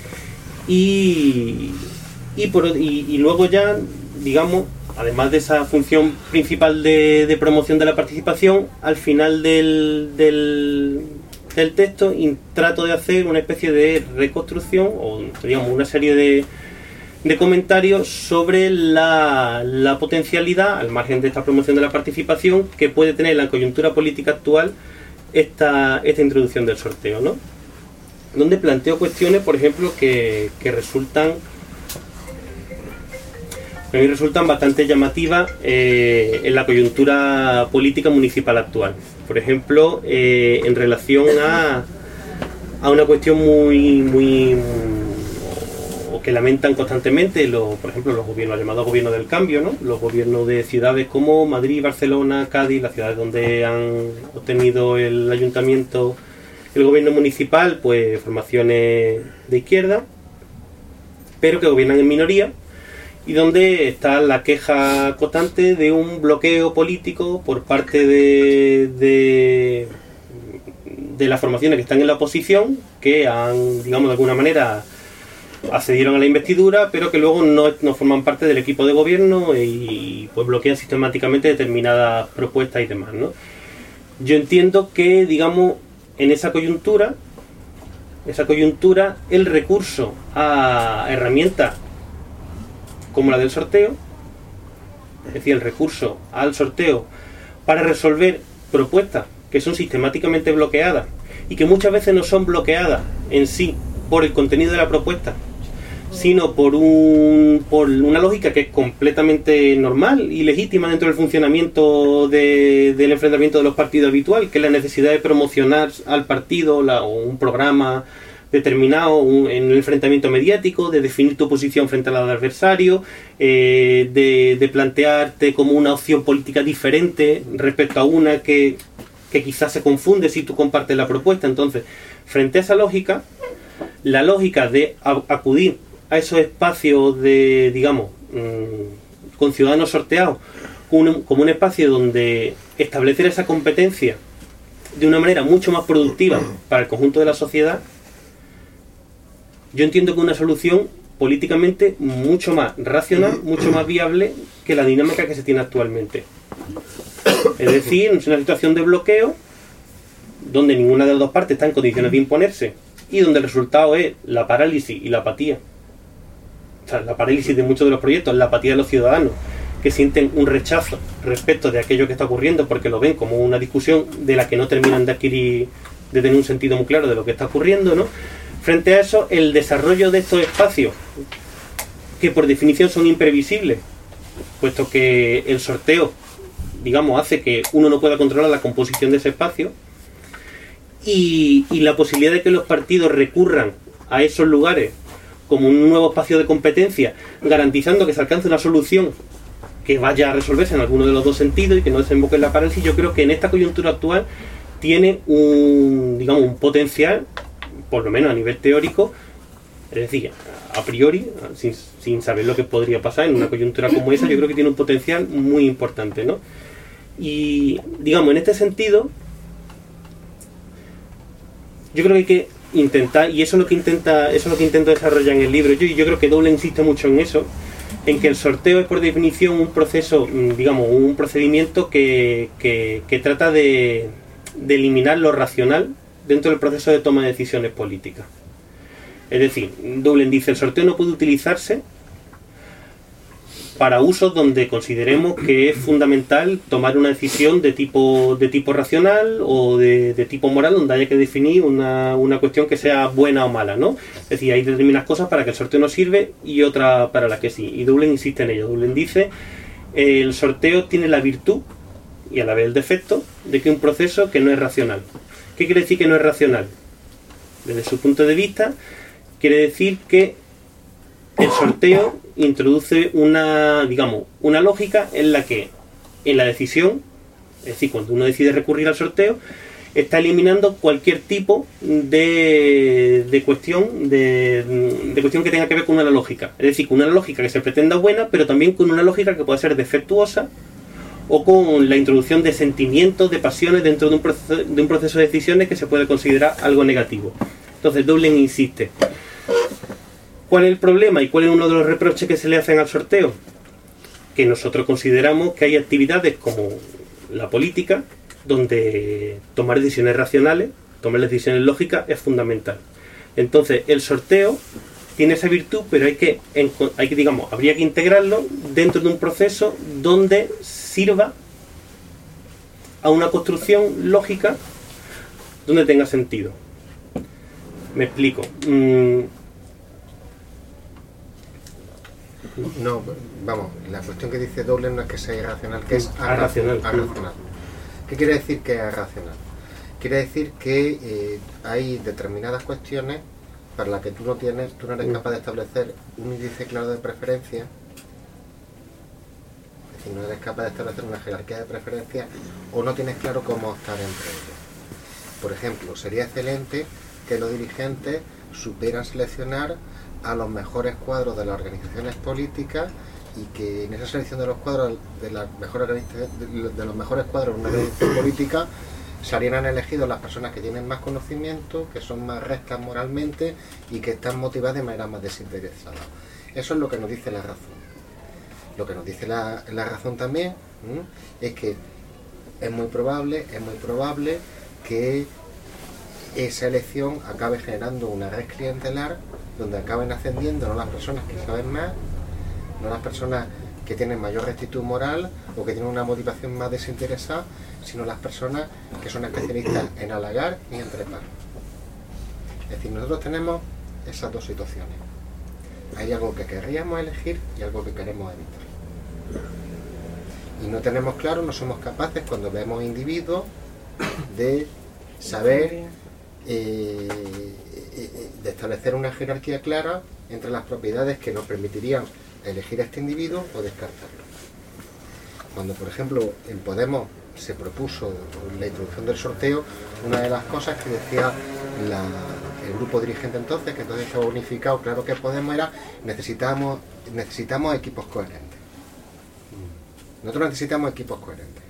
Y luego ya, digamos, además de esa función principal de promoción de la participación, al final del texto trato de hacer una especie de reconstrucción o, digamos, una serie de comentarios sobre la potencialidad, al margen de esta promoción de la participación, que puede tener la coyuntura política actual esta introducción del sorteo, ¿no? Donde planteo cuestiones, por ejemplo, que a mí resultan bastante llamativas en la coyuntura política municipal actual. Por ejemplo, en relación a una cuestión muy o que lamentan constantemente, por ejemplo, los llamados gobiernos del cambio, ¿no? Los gobiernos de ciudades como Madrid, Barcelona, Cádiz, las ciudades donde han obtenido el ayuntamiento, el gobierno municipal, pues formaciones de izquierda, pero que gobiernan en minoría, y donde está la queja constante de un bloqueo político por parte de de las formaciones que están en la oposición, que han, digamos, de alguna manera accedieron a la investidura, pero que luego no forman parte del equipo de gobierno y pues bloquean sistemáticamente determinadas propuestas y demás, ¿no? Yo entiendo que, digamos, en esa coyuntura, el recurso a herramientas como la del sorteo, es decir, el recurso al sorteo para resolver propuestas que son sistemáticamente bloqueadas y que muchas veces no son bloqueadas en sí por el contenido de la propuesta, sino por una lógica que es completamente normal y legítima dentro del funcionamiento del enfrentamiento de los partidos habitual, que es la necesidad de promocionar al partido o un programa determinado en el enfrentamiento mediático, de definir tu posición frente al adversario, de plantearte como una opción política diferente respecto a una que quizás se confunde si tú compartes la propuesta. Entonces, frente a esa lógica, la lógica de acudir a esos espacios de, digamos, con ciudadanos sorteados, como un espacio donde establecer esa competencia de una manera mucho más productiva para el conjunto de la sociedad, yo entiendo que es una solución políticamente mucho más racional, mucho más viable que la dinámica que se tiene actualmente. Es decir, es una situación de bloqueo donde ninguna de las dos partes está en condiciones de imponerse y donde el resultado es la parálisis y la apatía. O sea, la parálisis de muchos de los proyectos, la apatía de los ciudadanos, que sienten un rechazo respecto de aquello que está ocurriendo porque lo ven como una discusión de la que no terminan de tener un sentido muy claro de lo que está ocurriendo, ¿no? Frente a eso, el desarrollo de estos espacios, que por definición son imprevisibles, puesto que el sorteo, digamos, hace que uno no pueda controlar la composición de ese espacio, y la posibilidad de que los partidos recurran a esos lugares como un nuevo espacio de competencia, garantizando que se alcance una solución que vaya a resolverse en alguno de los dos sentidos y que no desemboque en la parálisis, yo creo que en esta coyuntura actual tiene un potencial, por lo menos a nivel teórico, es decir, a priori, sin saber lo que podría pasar en una coyuntura como esa, yo creo que tiene un potencial muy importante, ¿no? Y, digamos, en este sentido, yo creo que hay que intentar, y eso es lo que intento desarrollar en el libro, yo creo que Doble insiste mucho en eso, en que el sorteo es por definición un proceso, digamos, un procedimiento que trata de eliminar lo racional dentro del proceso de toma de decisiones políticas. Es decir, Doble dice, el sorteo no puede utilizarse para usos donde consideremos que es fundamental tomar una decisión de tipo racional o de tipo moral, donde haya que definir una cuestión que sea buena o mala, ¿no? Es decir, hay determinadas cosas para que el sorteo no sirve y otras para las que sí. Y Doublen insiste en ello. Doublen dice, el sorteo tiene la virtud y a la vez el defecto de que es un proceso que no es racional. ¿Qué quiere decir que no es racional? Desde su punto de vista, quiere decir que el sorteo introduce una lógica en la que en la decisión, es decir, cuando uno decide recurrir al sorteo, está eliminando cualquier tipo de cuestión que tenga que ver con una lógica. Es decir, con una lógica que se pretenda buena, pero también con una lógica que pueda ser defectuosa o con la introducción de sentimientos, de pasiones dentro de un proceso de decisiones que se puede considerar algo negativo. Entonces Doublen insiste. ¿Cuál es el problema y cuál es uno de los reproches que se le hacen al sorteo? Que nosotros consideramos que hay actividades como la política, donde tomar decisiones racionales, tomar decisiones lógicas es fundamental. Entonces, el sorteo tiene esa virtud, pero habría que integrarlo dentro de un proceso donde sirva a una construcción lógica donde tenga sentido. Me explico. No, vamos, la cuestión que dice Doublen no es que sea irracional, que es arracional. ¿Qué quiere decir que es arracional? Quiere decir que hay determinadas cuestiones para las que tú no eres capaz de establecer un índice claro de preferencia, es decir, no eres capaz de establecer una jerarquía de preferencia o no tienes claro cómo optar entre ellos. Por ejemplo, sería excelente que los dirigentes supieran seleccionar a los mejores cuadros de las organizaciones políticas y que en esa selección de los cuadros de los mejores cuadros de una organización política salieran elegidos las personas que tienen más conocimiento, que son más rectas moralmente y que están motivadas de manera más desinteresada. Eso es lo que nos dice la razón. Lo que nos dice la razón también es que es muy probable que esa elección acabe generando una red clientelar donde acaben ascendiendo no las personas que saben más, no las personas que tienen mayor rectitud moral o que tienen una motivación más desinteresada, sino las personas que son especialistas en halagar y en trepar. Es decir, nosotros tenemos esas dos situaciones. Hay algo que querríamos elegir y algo que queremos evitar. Y no tenemos claro, no somos capaces cuando vemos individuos de saber, de establecer una jerarquía clara entre las propiedades que nos permitirían elegir a este individuo o descartarlo. Cuando, por ejemplo, en Podemos se propuso la introducción del sorteo, una de las cosas que decía el grupo dirigente entonces, que entonces estaba unificado, claro que Podemos era, necesitamos equipos coherentes. Nosotros necesitamos equipos coherentes.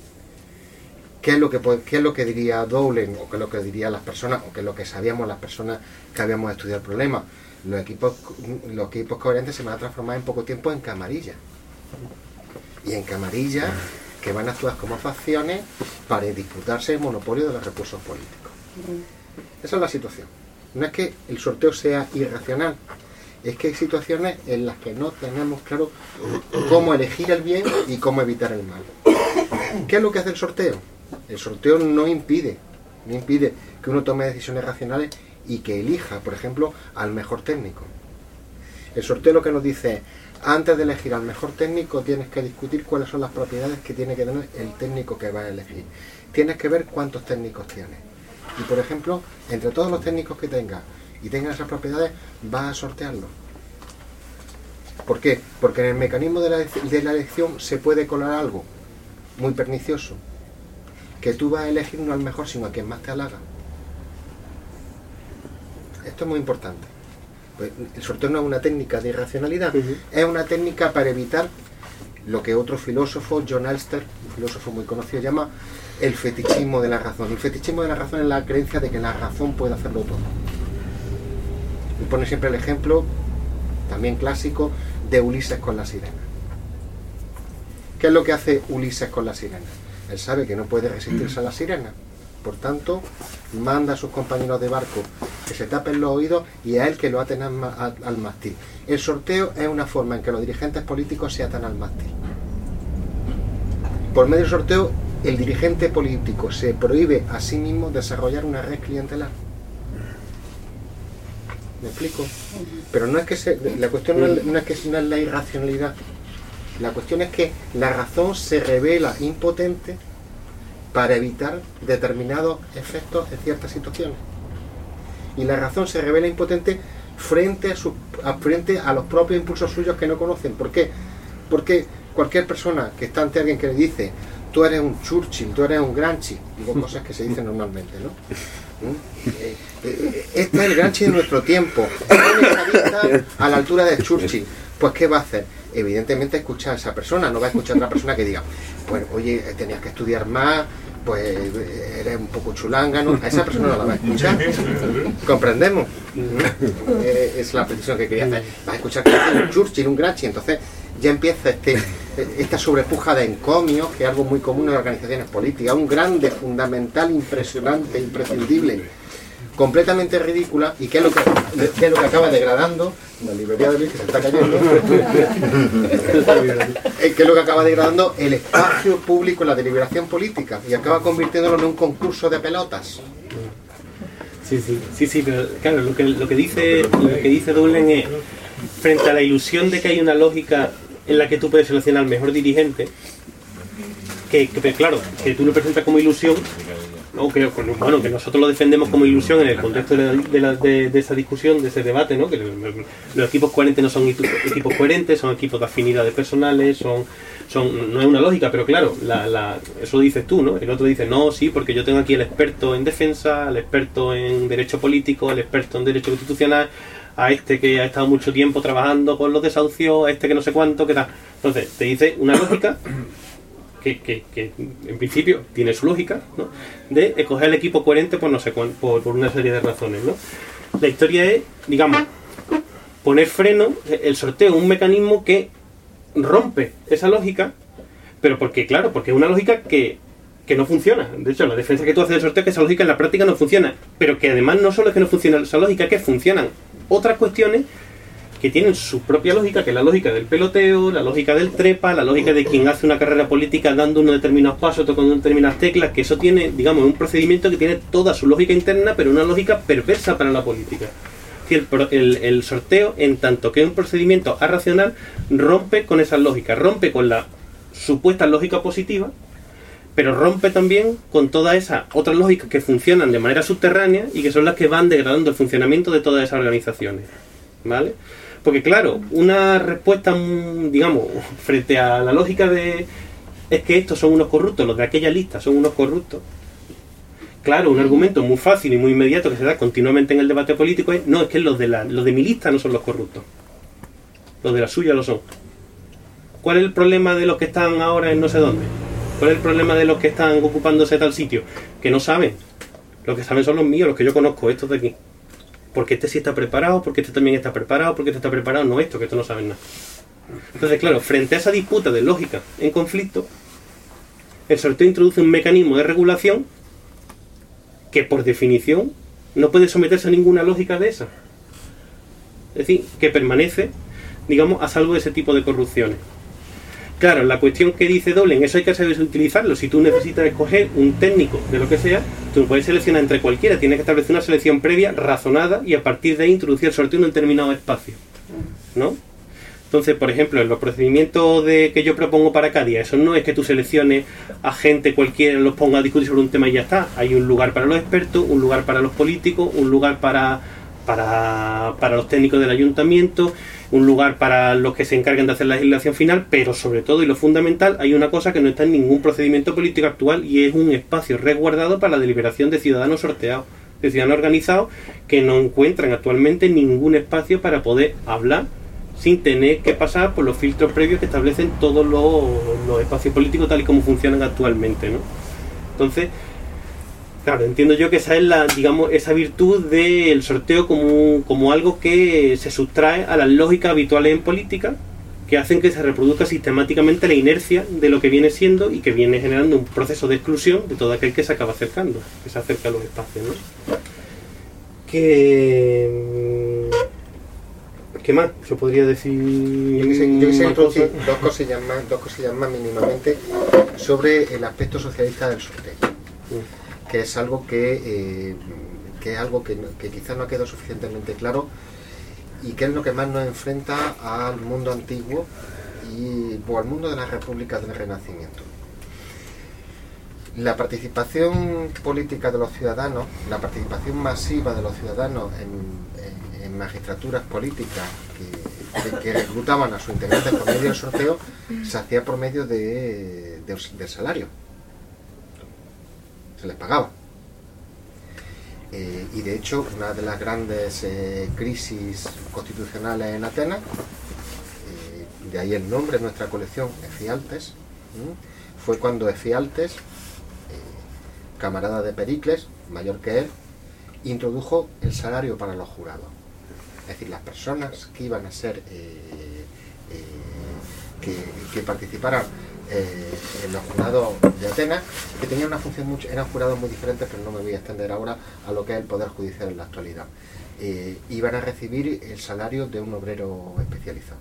¿Qué es lo que diría Dowling, o qué es lo que dirían las personas, o qué es lo que sabíamos las personas que habíamos estudiado el problema? Los equipos coherentes se van a transformar en poco tiempo en camarillas. Y en camarillas que van a actuar como facciones para disputarse el monopolio de los recursos políticos. Esa es la situación. No es que el sorteo sea irracional, es que hay situaciones en las que no tenemos claro cómo elegir el bien y cómo evitar el mal. ¿Qué es lo que hace el sorteo? El sorteo no impide que uno tome decisiones racionales y que elija, por ejemplo, al mejor técnico. El sorteo lo que nos dice es, antes de elegir al mejor técnico tienes que discutir cuáles son las propiedades que tiene que tener el técnico que vas a elegir. Tienes que ver cuántos técnicos tienes. Y, por ejemplo, entre todos los técnicos que tengas y tengan esas propiedades, vas a sortearlos. ¿Por qué? Porque en el mecanismo de la elección se puede colar algo muy pernicioso, que tú vas a elegir no al mejor, sino a quien más te halaga. Esto es muy importante. Pues el sorteo no es una técnica de irracionalidad, es una técnica para evitar lo que otro filósofo, John Elster, un filósofo muy conocido, llama el fetichismo de la razón. El fetichismo de la razón es la creencia de que la razón puede hacerlo todo. Y pone siempre el ejemplo, también clásico, de Ulises con la sirena. ¿Qué es lo que hace Ulises con la sirena? Él sabe que no puede resistirse a la sirena. Por tanto, manda a sus compañeros de barco que se tapen los oídos y a él que lo aten al mástil. El sorteo es una forma en que los dirigentes políticos se atan al mástil. Por medio del sorteo, el dirigente político se prohíbe a sí mismo desarrollar una red clientelar. ¿Me explico? Pero no es que la cuestión no es la irracionalidad. La cuestión es que la razón se revela impotente para evitar determinados efectos en ciertas situaciones. Y la razón se revela impotente frente a los propios impulsos suyos que no conocen. ¿Por qué? Porque cualquier persona que está ante alguien que le dice tú eres un Churchill, tú eres un Gramsci, digo cosas que se dicen normalmente, ¿no? Este es el Gramsci de nuestro tiempo, a la altura de Churchill. Pues ¿qué va a hacer? Evidentemente escuchar a esa persona, no va a escuchar a otra persona que diga, pues oye, tenías que estudiar más, pues eres un poco chulángano. A esa persona no la va a escuchar. ¿Comprendemos? Es la precisión que quería hacer. Va a escuchar que es un Churchill, un Gramsci, entonces ya empieza esta sobrepuja de encomios, que es algo muy común en las organizaciones políticas, un grande, fundamental, impresionante, imprescindible, completamente ridícula. ¿Y qué es lo que acaba degradando? La librería de Luis, que se está cayendo. ¿Qué es lo que acaba degradando? El espacio público, la deliberación política, y acaba convirtiéndolo en un concurso de pelotas. Sí, pero claro, lo que dice Dowling es, frente a la ilusión de que hay una lógica en la que tú puedes seleccionar al mejor dirigente, que claro, que tú lo presentas como ilusión, ¿no? Que nosotros lo defendemos como ilusión en el contexto de esa discusión, de ese debate, ¿no? Que los equipos coherentes no son equipos coherentes, son equipos de afinidades personales, no es una lógica, pero claro, eso lo dices tú, ¿no? El otro dice, no, sí, porque yo tengo aquí el experto en defensa, el experto en derecho político, el experto en derecho constitucional, a este que ha estado mucho tiempo trabajando con los desahucios, a este que no sé cuánto, qué tal. Entonces, te dice una lógica que en principio tiene su lógica, ¿no? De escoger el equipo coherente por no sé por una serie de razones, ¿no? La historia es, digamos, poner freno. El sorteo es un mecanismo que rompe esa lógica, pero porque es una lógica que no funciona. De hecho, la defensa que tú haces del sorteo es que esa lógica en la práctica no funciona, pero que además no solo es que no funciona esa lógica, es que funcionan otras cuestiones que tienen su propia lógica, que es la lógica del peloteo, la lógica del trepa, la lógica de quien hace una carrera política dando unos determinados pasos, tocando determinadas teclas, que eso tiene, digamos, un procedimiento que tiene toda su lógica interna, pero una lógica perversa para la política. El sorteo, en tanto que es un procedimiento arracional, rompe con esa lógica, rompe con la supuesta lógica positiva, pero rompe también con todas esas otras lógicas que funcionan de manera subterránea y que son las que van degradando el funcionamiento de todas esas organizaciones, ¿vale? Porque claro, una respuesta, digamos, frente a la lógica de es que estos son unos corruptos, los de aquella lista son unos corruptos. Claro, un argumento muy fácil y muy inmediato que se da continuamente en el debate político es no, es que los de mi lista no son los corruptos. Los de la suya lo son. ¿Cuál es el problema de los que están ahora en no sé dónde? ¿Cuál es el problema de los que están ocupándose de tal sitio? Que no saben. Los que saben son los míos, los que yo conozco, estos de aquí. Porque este sí está preparado, porque este también está preparado, porque este está preparado, no esto, que estos no saben nada. Entonces, claro, frente a esa disputa de lógica en conflicto, el sorteo introduce un mecanismo de regulación que, por definición, no puede someterse a ninguna lógica de esa. Es decir, que permanece, digamos, a salvo de ese tipo de corrupciones. Claro, la cuestión que dice Dolen, eso hay que saber utilizarlo. Si tú necesitas escoger un técnico de lo que sea, tú no puedes seleccionar entre cualquiera. Tienes que establecer una selección previa, razonada, y a partir de ahí introducir el sorteo en un determinado espacio, ¿no? Entonces, por ejemplo, en los procedimientos que yo propongo para cada día, eso no es que tú selecciones a gente cualquiera, los ponga a discutir sobre un tema y ya está. Hay un lugar para los expertos, un lugar para los políticos, un lugar para los técnicos del ayuntamiento, un lugar para los que se encargan de hacer la legislación final, pero sobre todo y lo fundamental, hay una cosa que no está en ningún procedimiento político actual y es un espacio resguardado para la deliberación de ciudadanos sorteados, de ciudadanos organizados que no encuentran actualmente ningún espacio para poder hablar sin tener que pasar por los filtros previos que establecen todos los espacios políticos tal y como funcionan actualmente, ¿no? Entonces, claro, entiendo yo que esa es esa virtud del sorteo como algo que se sustrae a las lógicas habituales en política, que hacen que se reproduzca sistemáticamente la inercia de lo que viene siendo y que viene generando un proceso de exclusión de todo aquel que se acaba acercando, que se acerca a los espacios, ¿no? ¿Qué más se podría decir? Yo quisiera introducir dos cosillas más mínimamente sobre el aspecto socialista del sorteo, que es algo que quizás no ha quedado suficientemente claro y que es lo que más nos enfrenta al mundo antiguo o al mundo de las repúblicas del Renacimiento. La participación política de los ciudadanos, la participación masiva de los ciudadanos en magistraturas políticas que reclutaban a sus integrantes por medio del sorteo, se hacía por medio del salario. Se les pagaba. Y de hecho, una de las grandes crisis constitucionales en Atenas, de ahí el nombre de nuestra colección, Efialtes, fue cuando Efialtes, camarada de Pericles, mayor que él, introdujo el salario para los jurados. Es decir, las personas que iban a ser, que participaran en los jurados de Atenas, que tenían una función eran jurados muy diferentes, pero no me voy a extender ahora a lo que es el Poder Judicial en la actualidad. Iban a recibir el salario de un obrero especializado.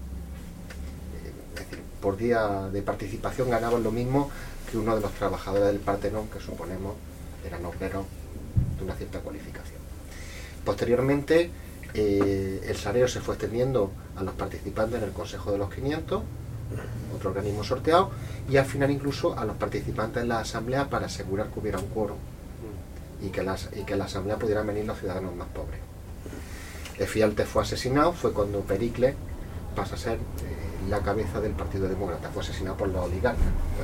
Es decir, por día de participación ganaban lo mismo que uno de los trabajadores del Partenón, que suponemos eran obreros de una cierta cualificación. Posteriormente, el salario se fue extendiendo a los participantes en el Consejo de los 500, otro organismo sorteado, y al final incluso a los participantes en la asamblea para asegurar que hubiera un quórum y que en la asamblea pudieran venir los ciudadanos más pobres. Efialtes fue asesinado, fue cuando Pericles pasa a ser la cabeza del Partido Demócrata, fue asesinado por los oligarcas.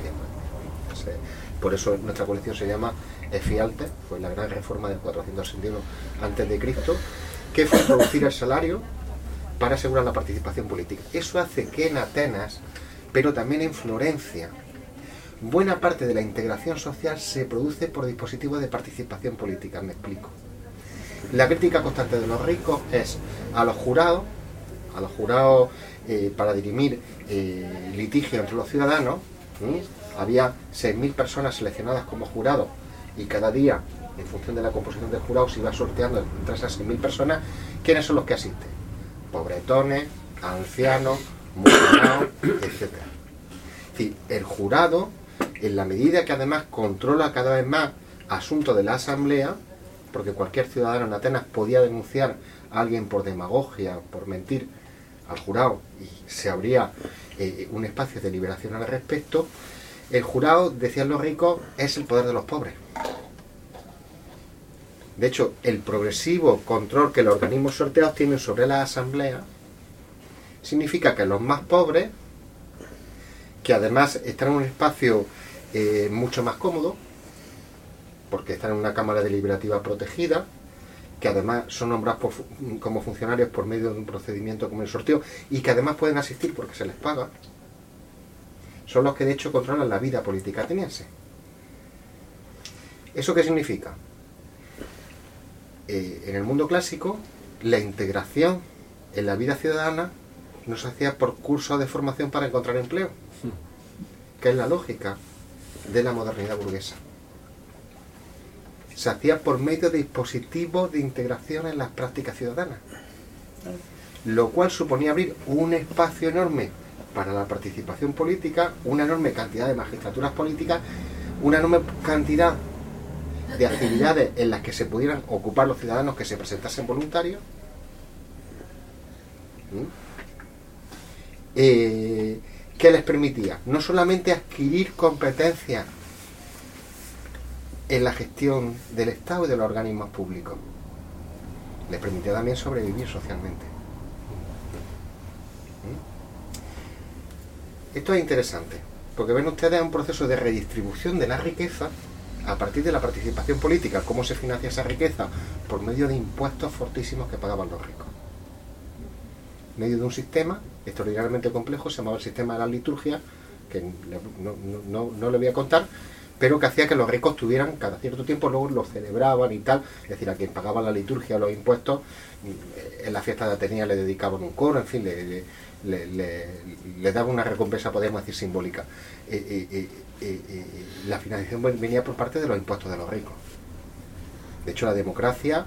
Por eso nuestra colección se llama Efialtes, fue la gran reforma del 461 a.C., que fue introducir el salario para asegurar la participación política. Eso hace que en Atenas, pero también en Florencia, buena parte de la integración social se produce por dispositivos de participación política, me explico. La crítica constante de los ricos es a los jurados para dirimir litigios entre los ciudadanos. Había 6.000 personas seleccionadas como jurados y cada día, en función de la composición del jurado, se iba sorteando entre esas 6.000 personas quiénes son los que asisten. Pobretones, ancianos, musulmanes, etc. Es decir, el jurado, en la medida que además controla cada vez más asuntos de la asamblea, porque cualquier ciudadano en Atenas podía denunciar a alguien por demagogia, por mentir al jurado, y se abría un espacio de liberación al respecto. El jurado, decían los ricos, es el poder de los pobres. De hecho, el progresivo control que los organismos sorteados tienen sobre la asamblea significa que los más pobres, que además están en un espacio mucho más cómodo, porque están en una cámara deliberativa protegida, que además son nombrados como funcionarios por medio de un procedimiento como el sorteo, y que además pueden asistir porque se les paga, son los que de hecho controlan la vida política ateniense. ¿Eso qué significa? En el mundo clásico, la integración en la vida ciudadana no se hacía por cursos de formación para encontrar empleo, que es la lógica de la modernidad burguesa. Se hacía por medio de dispositivos de integración en las prácticas ciudadanas, lo cual suponía abrir un espacio enorme para la participación política, una enorme cantidad de magistraturas políticas, una enorme cantidad de actividades en las que se pudieran ocupar los ciudadanos que se presentasen voluntarios, que les permitía no solamente adquirir competencias en la gestión del Estado y de los organismos públicos, les permitía también sobrevivir socialmente. Esto es interesante, porque ven ustedes un proceso de redistribución de la riqueza a partir de la participación política. ¿Cómo se financia esa riqueza? Por medio de impuestos fortísimos que pagaban los ricos. En medio de un sistema extraordinariamente complejo, se llamaba el sistema de la liturgia, que no le voy a contar, pero que hacía que los ricos tuvieran cada cierto tiempo, luego lo celebraban y tal, es decir, a quien pagaba la liturgia o los impuestos, en la fiesta de Atenea le dedicaban un coro, en fin, le daba una recompensa, podríamos decir, simbólica. La financiación venía por parte de los impuestos de los ricos. De hecho, la democracia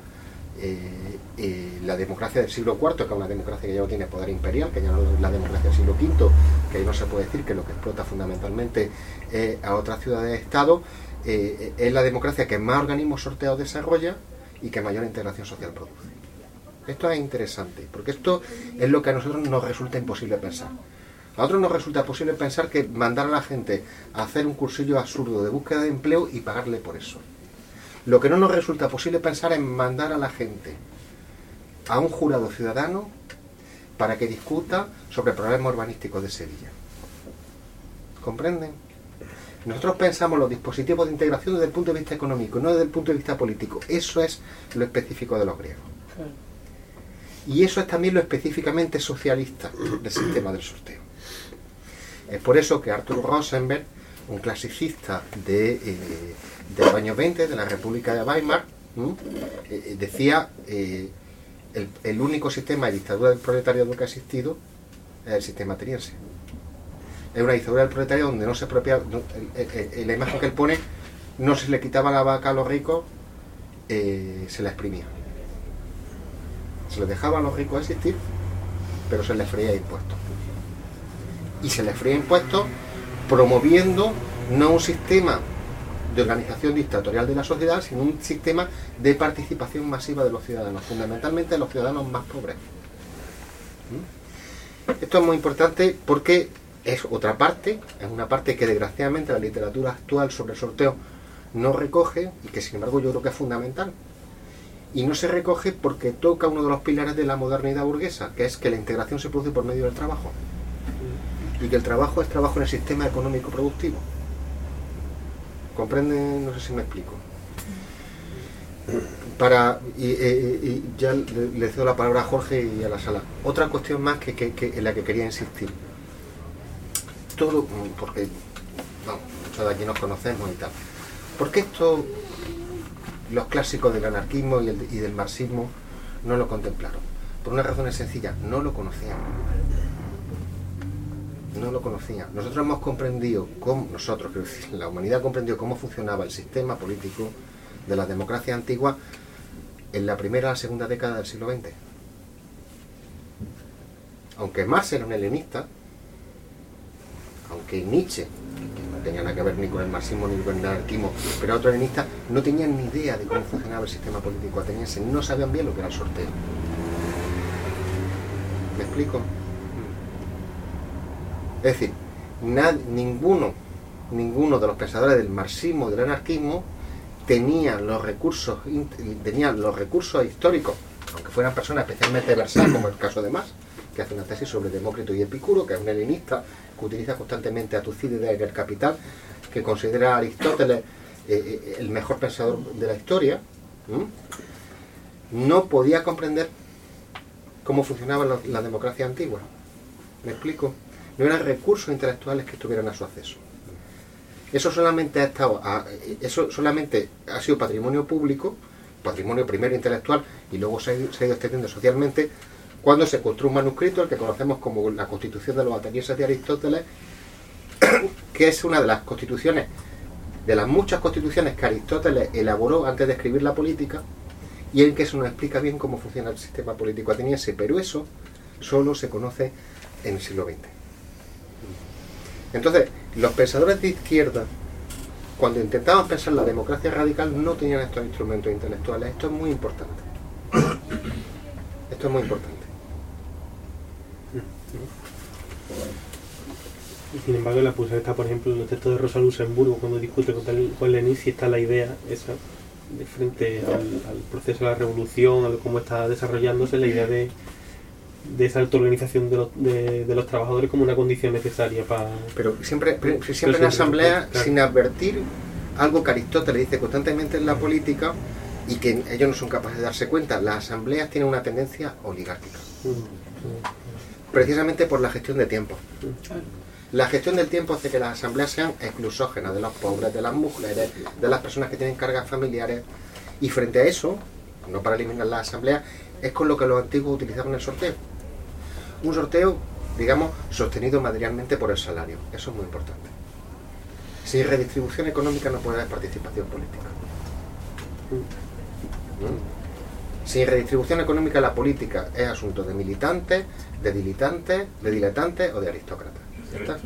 del siglo IV, que es una democracia que ya no tiene poder imperial, que ya no es la democracia del siglo V, que no se puede decir que lo que explota fundamentalmente a otras ciudades-estado, es la democracia que más organismos sorteados desarrolla y que mayor integración social produce. Esto es interesante, porque esto es lo que a nosotros nos resulta imposible pensar. A nosotros nos resulta posible pensar que mandar a la gente a hacer un cursillo absurdo de búsqueda de empleo y pagarle por eso. Lo que no nos resulta posible pensar es mandar a la gente a un jurado ciudadano para que discuta sobre problemas urbanísticos de Sevilla. ¿Comprenden? Nosotros pensamos los dispositivos de integración desde el punto de vista económico, no desde el punto de vista político. Eso es lo específico de los griegos. Y eso es también lo específicamente socialista del sistema del sorteo. Es por eso que Arthur Rosenberg, un clasicista del año 20, de la República de Weimar, decía el único sistema de dictadura del proletariado que ha existido es el sistema ateniense. Es una dictadura del proletariado donde no se propia, la imagen que él pone, no se le quitaba la vaca a los ricos, se la exprimía. Se les dejaba a los ricos existir, pero se les freía impuestos. Y se les freía impuestos promoviendo no un sistema de organización dictatorial de la sociedad, sino un sistema de participación masiva de los ciudadanos, fundamentalmente de los ciudadanos más pobres. Esto es muy importante porque es otra parte, es una parte que desgraciadamente la literatura actual sobre el sorteo no recoge y que sin embargo yo creo que es fundamental. Y no se recoge porque toca uno de los pilares de la modernidad burguesa, que es que la integración se produce por medio del trabajo. Y que el trabajo es trabajo en el sistema económico productivo. ¿Comprenden? No sé si me explico. Y ya le cedo la palabra a Jorge y a la sala. Otra cuestión más en la que quería insistir. Todo, porque vamos, muchos de aquí nos conocemos y tal. ¿Por qué esto los clásicos del anarquismo y del marxismo no lo contemplaron? Por una razón sencilla, no lo conocían. No lo conocían. Nosotros hemos comprendido la humanidad comprendió cómo funcionaba el sistema político de las democracias antiguas en la primera o la segunda década del siglo XX. Aunque Marx era un helenista, aunque Nietzsche, que no tenía nada que ver ni con el marxismo ni con el anarquismo, pero otros helenistas no tenían ni idea de cómo funcionaba el sistema político ateniense, no sabían bien lo que era el sorteo. ¿Me explico? Es decir, ninguno de los pensadores del marxismo y del anarquismo tenía los recursos históricos, aunque fueran personas especialmente versadas, como el caso de Marx, que hace una tesis sobre Demócrito y Epicuro, que es un helenista que utiliza constantemente a Tucídides en el Capital, que considera a Aristóteles el mejor pensador de la historia. No podía comprender cómo funcionaba la democracia antigua. ¿Me explico? No eran recursos intelectuales que estuvieran a su acceso. Eso solamente ha sido patrimonio público, patrimonio primero intelectual, y luego se ha ido extendiendo socialmente cuando se construyó un manuscrito, el que conocemos como la Constitución de los Atenienses de Aristóteles, que es una de las constituciones, de las muchas constituciones que Aristóteles elaboró antes de escribir la política, y en que eso nos explica bien cómo funciona el sistema político ateniense, pero eso solo se conoce en el siglo XX. Entonces, los pensadores de izquierda, cuando intentaban pensar la democracia radical, no tenían estos instrumentos intelectuales. Esto es muy importante. Esto es muy importante. Y sin embargo, la pulsa está, por ejemplo, en el texto de Rosa Luxemburgo, cuando discute con Lenin, si está la idea esa, de frente al proceso de la revolución, a cómo está desarrollándose, la idea de esa autoorganización de los trabajadores como una condición necesaria para... Pero siempre en la asamblea, claro, sin advertir algo que Aristóteles dice constantemente en la política y que ellos no son capaces de darse cuenta. Las asambleas tienen una tendencia oligárquica, precisamente por la gestión de tiempo. La gestión del tiempo hace que las asambleas sean exclusógenas de los pobres, de las mujeres, de las personas que tienen cargas familiares, y frente a eso, no para eliminar las asambleas, es con lo que los antiguos utilizaban el sorteo. Un sorteo, digamos, sostenido materialmente por el salario. Eso es muy importante. Sin redistribución económica no puede haber participación política. Sin redistribución económica la política es asunto de militantes, de diletantes o de aristócratas. ¿Está?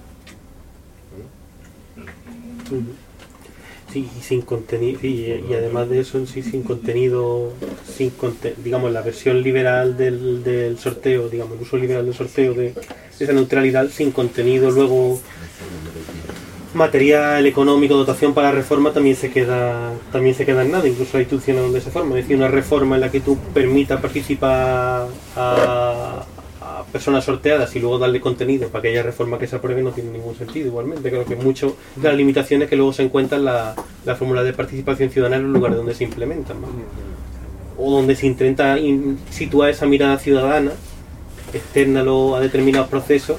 Sí, sin contenido, y además de eso, sí, sin contenido, digamos, la versión liberal del sorteo, digamos, el uso liberal del sorteo de esa neutralidad, sin contenido luego material, económico, dotación para la reforma, también se queda en nada. Incluso hay instituciones donde se forma, es decir, una reforma en la que tú permitas participar a personas sorteadas y luego darle contenido para aquella reforma que se apruebe no tiene ningún sentido. Igualmente creo que muchas de las limitaciones que luego se encuentran la fórmula de participación ciudadana en los lugares donde se implementan, ¿no? O donde se intenta situar esa mirada ciudadana externa a determinados procesos,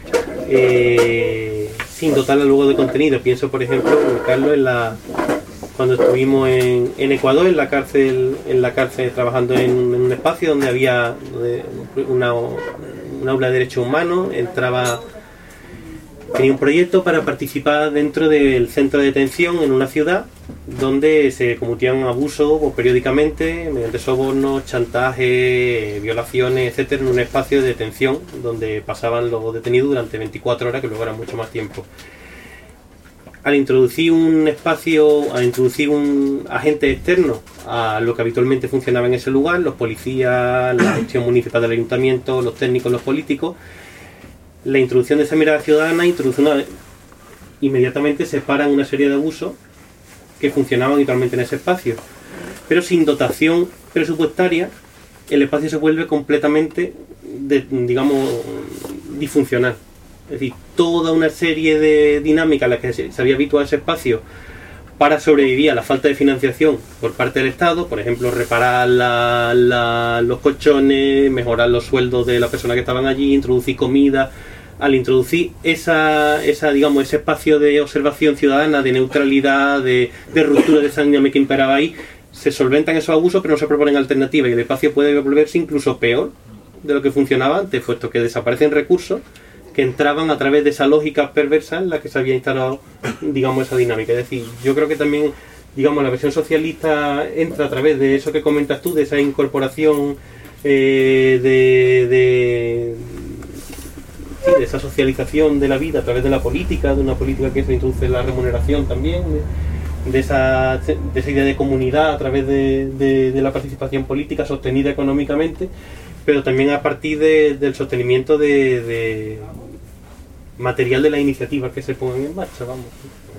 sin dotarla luego de contenido. Pienso, por ejemplo, Carlos, cuando estuvimos en Ecuador, en la cárcel trabajando en un espacio donde había un aula de derechos humanos, tenía un proyecto para participar dentro del centro de detención en una ciudad donde se cometían abusos periódicamente mediante sobornos, chantaje, violaciones, etcétera, en un espacio de detención donde pasaban los detenidos durante 24 horas, que luego era mucho más tiempo. Al introducir un agente externo a lo que habitualmente funcionaba en ese lugar, los policías, la gestión municipal del ayuntamiento, los técnicos, los políticos, la introducción de esa mirada ciudadana inmediatamente separan una serie de abusos que funcionaban habitualmente en ese espacio. Pero sin dotación presupuestaria, el espacio se vuelve completamente, disfuncional. Es decir, toda una serie de dinámicas a las que se había habituado ese espacio para sobrevivir a la falta de financiación por parte del Estado, por ejemplo, reparar los colchones, mejorar los sueldos de las personas que estaban allí, introducir comida, al introducir digamos, ese espacio de observación ciudadana, de neutralidad, de ruptura de esa dinámica que imperaba ahí, se solventan esos abusos, pero no se proponen alternativas, y el espacio puede volverse incluso peor de lo que funcionaba antes, puesto que desaparecen recursos que entraban a través de esa lógica perversa en la que se había instalado, digamos, esa dinámica. Es decir, yo creo que también, digamos, la versión socialista entra a través de eso que comentas tú, de esa incorporación de esa socialización de la vida a través de la política, de una política que se introduce la remuneración también, de esa idea de comunidad a través de la participación política sostenida económicamente, pero también a partir del sostenimiento de material de las iniciativas que se pongan en marcha, vamos.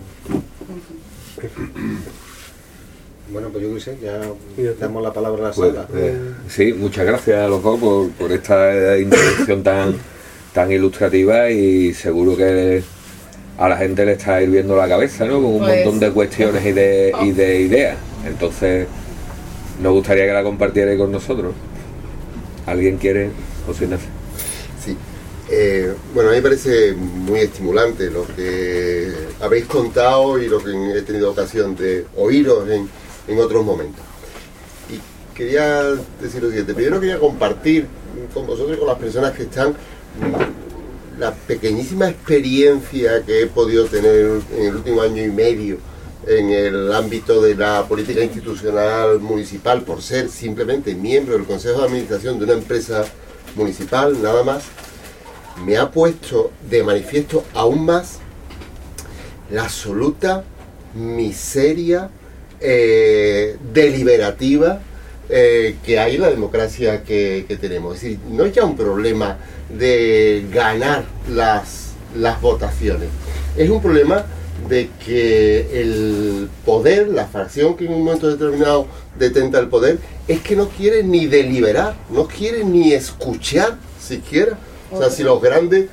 Bueno, pues yo qué sé, ya damos la palabra a la sala. Sí, muchas gracias a los dos por esta introducción tan ilustrativa, y seguro que a la gente le está hirviendo la cabeza, ¿no? Con un montón de cuestiones y de ideas. Entonces, nos gustaría que la compartierais con nosotros. ¿Alguien quiere? José Ignacio. Sí. Bueno, a mí me parece muy estimulante lo que habéis contado y lo que he tenido ocasión de oíros en otros momentos. Y quería decir lo siguiente. Primero quería compartir con vosotros y con las personas que están la pequeñísima experiencia que he podido tener en el último año y medio en el ámbito de la política institucional municipal, por ser simplemente miembro del Consejo de Administración de una empresa municipal, nada más. Me ha puesto de manifiesto aún más la absoluta miseria deliberativa que hay en la democracia que tenemos. Es decir, no es ya un problema de ganar las votaciones, es un problema de que el poder, la fracción que en un momento determinado detenta el poder, es que no quiere ni deliberar, no quiere ni escuchar siquiera. O sea, si los grandes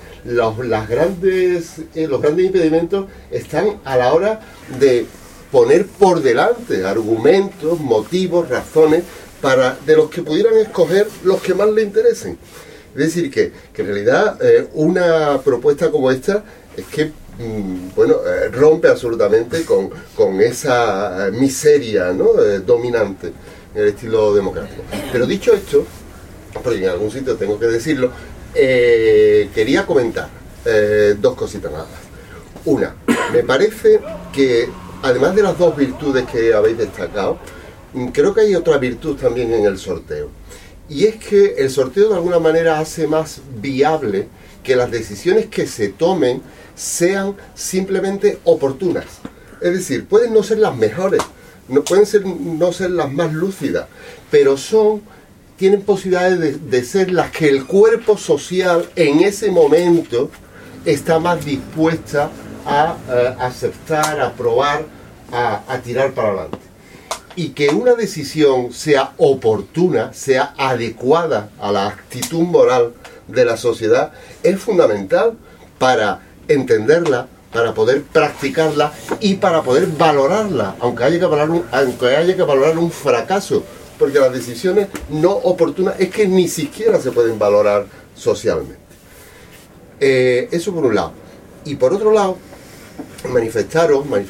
impedimentos están a la hora de poner por delante argumentos, motivos, razones de los que pudieran escoger los que más le interesen. Es decir, que en realidad una propuesta como esta es que rompe absolutamente con esa miseria, ¿no? Dominante en el estilo democrático. Pero dicho esto, porque en algún sitio tengo que decirlo, quería comentar dos cositas nada más. Una, me parece que además de las dos virtudes que habéis destacado, creo que hay otra virtud también en el sorteo. Y es que el sorteo de alguna manera hace más viable que las decisiones que se tomen sean simplemente oportunas. Es decir, pueden no ser las mejores, no ser las más lúcidas, pero tienen posibilidades de ser las que el cuerpo social en ese momento está más dispuesta a aceptar, a aprobar, a tirar para adelante. Y que una decisión sea oportuna, sea adecuada a la actitud moral de la sociedad, es fundamental para entenderla, para poder practicarla y para poder valorarla, aunque haya que valorar un fracaso, porque las decisiones no oportunas es que ni siquiera se pueden valorar socialmente. Eso por un lado. Y por otro lado, manifestar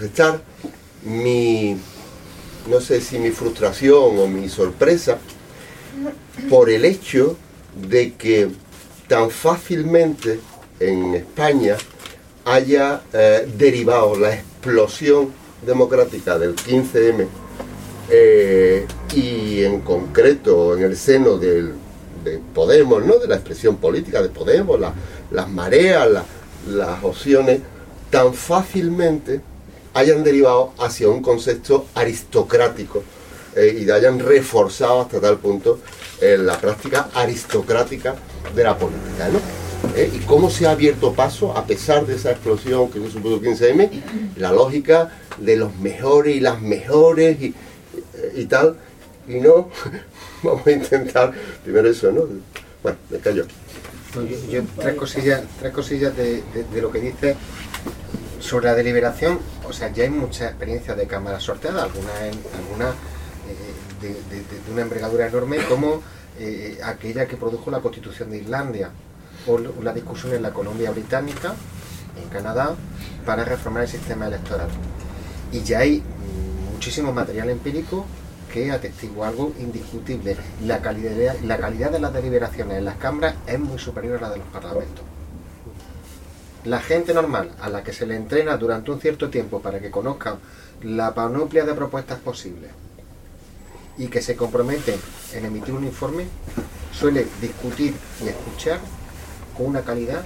no sé si mi frustración o mi sorpresa por el hecho de que tan fácilmente en España haya derivado la explosión democrática del 15M y en concreto en el seno de Podemos, ¿no? De la expresión política de Podemos, las mareas, las opciones, tan fácilmente hayan derivado hacia un concepto aristocrático y hayan reforzado hasta tal punto la práctica aristocrática de la política, ¿no? Y cómo se ha abierto paso, a pesar de esa explosión que se supuso el 15M, la lógica de los mejores y las mejores y tal, y no, vamos a intentar primero eso, ¿no? Bueno, me callo. Yo tres cosillas de lo que dice sobre la deliberación. O sea, ya hay muchas experiencias de cámaras sorteadas, algunas de una envergadura enorme, como aquella que produjo la Constitución de Islandia, o la discusión en la Columbia Británica, en Canadá, para reformar el sistema electoral. Y ya hay muchísimo material empírico que atestigua algo indiscutible. La calidad de las deliberaciones en las cámaras es muy superior a la de los parlamentos. La gente normal, a la que se le entrena durante un cierto tiempo para que conozcan la panoplia de propuestas posibles y que se comprometen en emitir un informe, suele discutir y escuchar con una calidad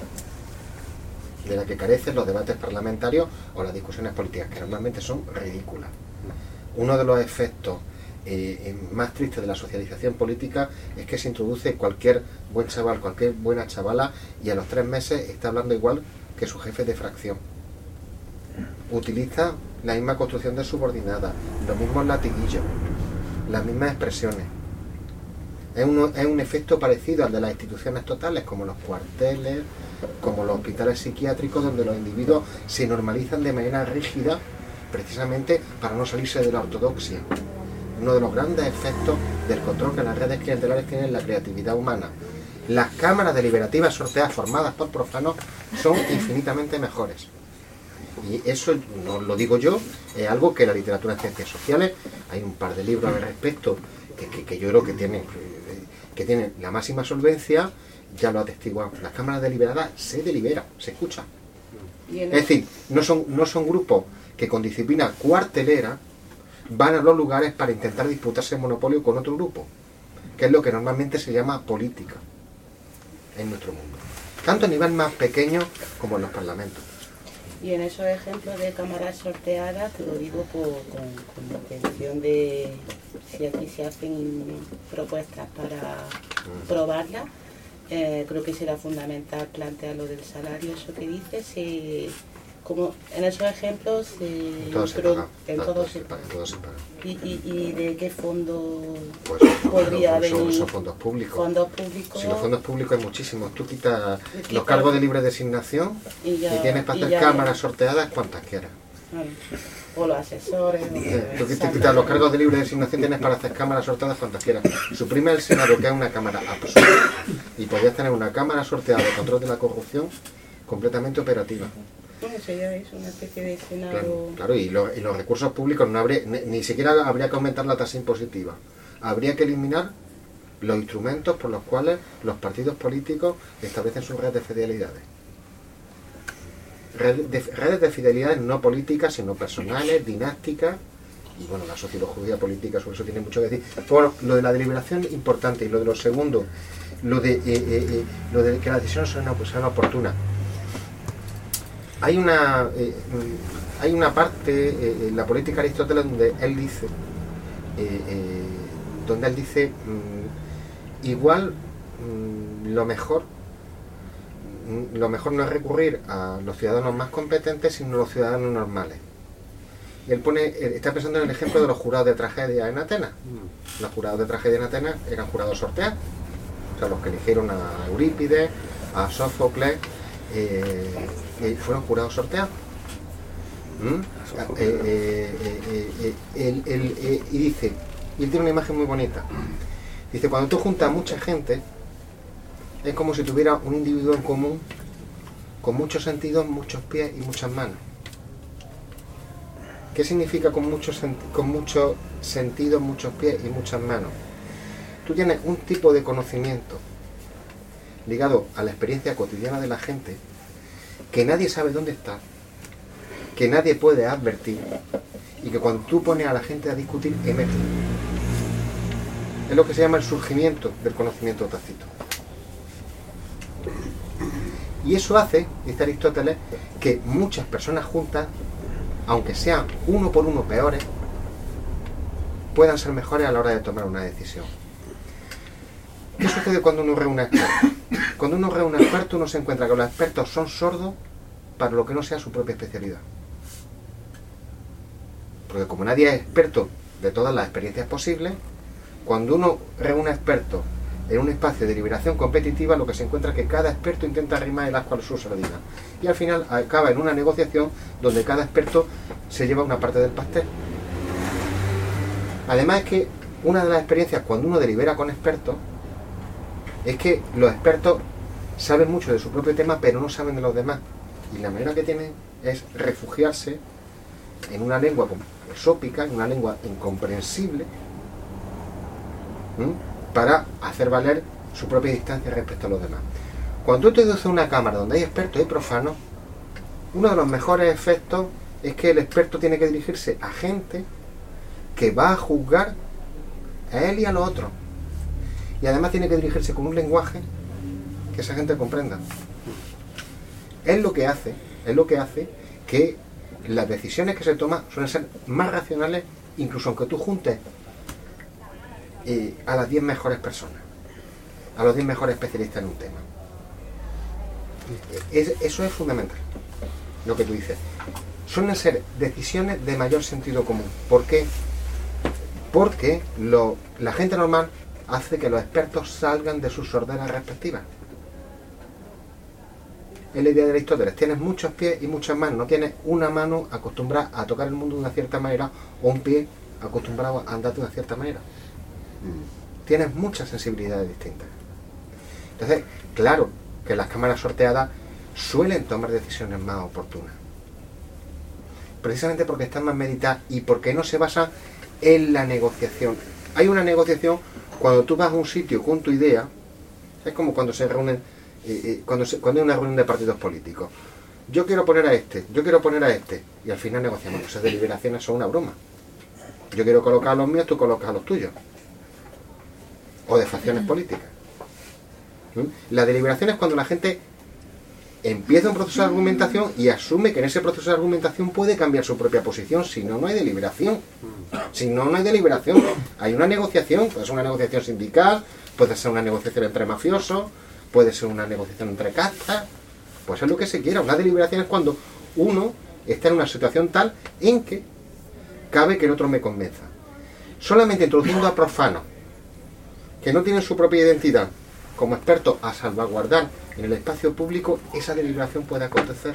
de la que carecen los debates parlamentarios o las discusiones políticas, que normalmente son ridículas. Uno de los efectos más tristes de la socialización política es que se introduce cualquier buen chaval, cualquier buena chavala, y a los 3 meses está hablando igual que su jefe de fracción. Utiliza la misma construcción de subordinada, los mismos latiguillos, las mismas expresiones. Es un efecto parecido al de las instituciones totales, como los cuarteles, como los hospitales psiquiátricos, donde los individuos se normalizan de manera rígida, precisamente para no salirse de la ortodoxia. Uno de los grandes efectos del control que las redes clientelares tienen en la creatividad humana. Las cámaras deliberativas sorteadas formadas por profanos son infinitamente mejores. Y eso no lo digo yo, es algo que la literatura de ciencias sociales, hay un par de libros al respecto que yo creo que tienen la máxima solvencia, ya lo atestiguan. Las cámaras deliberadas se deliberan, se escuchan. Es decir, no son grupos que con disciplina cuartelera van a los lugares para intentar disputarse el monopolio con otro grupo, que es lo que normalmente se llama política en nuestro mundo, tanto a nivel más pequeño como en los parlamentos. Y en esos ejemplos de cámaras sorteadas, te lo digo con la intención de, si aquí se hacen propuestas para probarlas, creo que será fundamental plantear lo del salario, eso que dices, como en esos ejemplos todo se paga. ¿Y de qué fondo Pues podría venir? Son fondos públicos. Fondos públicos. Si los fondos públicos hay muchísimos. Tú quitas los cargos de libre designación y tienes para hacer cámaras sorteadas cuantas quieras. O los asesores. Tú quitas los cargos de libre designación, tienes para hacer cámaras sorteadas cuantas quieras. Suprime el Senado, que es una cámara absurda, y podrías tener una cámara sorteada de control de la corrupción completamente operativa. Eso ya es una especie de Senado. Claro, y los recursos públicos no habría, ni siquiera habría que aumentar la tasa impositiva. Habría que eliminar los instrumentos por los cuales los partidos políticos establecen sus redes de fidelidades. Redes de fidelidades no políticas, sino personales, dinásticas, y bueno, la sociología política sobre eso tiene mucho que decir. Bueno, lo de la deliberación importante, y lo de lo segundo, lo de que las decisiones sean oportunas. Hay una parte en la política de Aristóteles donde él dice igual lo mejor no es recurrir a los ciudadanos más competentes, sino a los ciudadanos normales. Y él está pensando en el ejemplo de los jurados de tragedia en Atenas. Los jurados de tragedia en Atenas eran jurados sorteados, o sea, los que eligieron a Eurípides, a Sófocles, fueron jurados sorteados. Y dice, y él tiene una imagen muy bonita. Dice, cuando tú juntas a mucha gente, es como si tuviera un individuo en común con muchos sentidos, muchos pies y muchas manos. ¿Qué significa con muchos sentidos, muchos pies y muchas manos? Tú tienes un tipo de conocimiento ligado a la experiencia cotidiana de la gente que nadie sabe dónde está, que nadie puede advertir, y que cuando tú pones a la gente a discutir, emete. Es lo que se llama el surgimiento del conocimiento tácito. Y eso hace, dice Aristóteles, que muchas personas juntas, aunque sean uno por uno peores, puedan ser mejores a la hora de tomar una decisión. ¿Qué sucede cuando uno reúne a expertos? Cuando uno reúne a expertos, uno se encuentra que los expertos son sordos para lo que no sea su propia especialidad. Porque como nadie es experto de todas las experiencias posibles, cuando uno reúne a expertos en un espacio de deliberación competitiva, lo que se encuentra es que cada experto intenta arrimar el ascua a su sardina. Y al final acaba en una negociación donde cada experto se lleva una parte del pastel. Además es que una de las experiencias cuando uno delibera con expertos es que los expertos saben mucho de su propio tema, pero no saben de los demás. Y la manera que tienen es refugiarse en una lengua exópica, en una lengua incomprensible, para hacer valer su propia distancia respecto a los demás. Cuando tú introduces una cámara donde hay expertos y profanos, uno de los mejores efectos es que el experto tiene que dirigirse a gente que va a juzgar a él y a los otros. Y además tiene que dirigirse con un lenguaje que esa gente comprenda. Es lo que hace que las decisiones que se toman suelen ser más racionales, incluso aunque tú juntes a las 10 mejores personas, a los 10 mejores especialistas en un tema. Eso es fundamental, lo que tú dices. Suelen ser decisiones de mayor sentido común. ¿Por qué? Porque la gente normal hace que los expertos salgan de sus sorderas respectivas. Es la idea de Aristóteles: tienes muchos pies y muchas manos, no tienes una mano acostumbrada a tocar el mundo de una cierta manera o un pie acostumbrado a andar de una cierta manera. Tienes muchas sensibilidades distintas. Entonces, claro que las cámaras sorteadas suelen tomar decisiones más oportunas, precisamente porque están más meditadas y porque no se basan en la negociación. Hay una negociación cuando tú vas a un sitio con tu idea. Es como cuando se reúnen, cuando hay una reunión de partidos políticos. Yo quiero poner a este, yo quiero poner a este, y al final negociamos. Esas deliberaciones son una broma. Yo quiero colocar a los míos, tú colocas a los tuyos. O de facciones políticas. La deliberación es cuando la gente empieza un proceso de argumentación y asume que en ese proceso de argumentación puede cambiar su propia posición. Si no, no hay deliberación. Si no, no hay deliberación. Hay una negociación. Puede ser una negociación sindical, puede ser una negociación entre mafiosos, puede ser una negociación entre castas, puede ser lo que se quiera. Una deliberación es cuando uno está en una situación tal en que cabe que el otro me convenza. Solamente introduciendo a profanos que no tienen su propia identidad como expertos a salvaguardar en el espacio público, esa deliberación puede acontecer.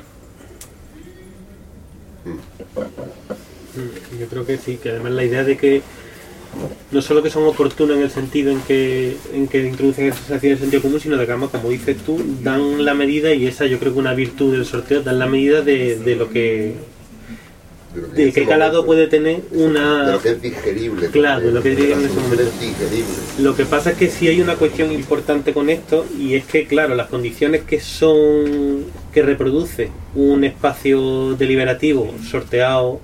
Yo creo que sí, que además la idea de que no solo que son oportunos en el sentido en que introducen esa sensación de sentido común, sino de que además, como dices tú, dan la medida, y esa yo creo que una virtud del sorteo, dan la medida de lo que de qué calado puede tener una... De lo que es digerible. Claro, de lo que es digerible en ese momento. Digerible. Lo que pasa es que sí hay una cuestión importante con esto, y es que, claro, las condiciones que reproduce un espacio deliberativo sorteado,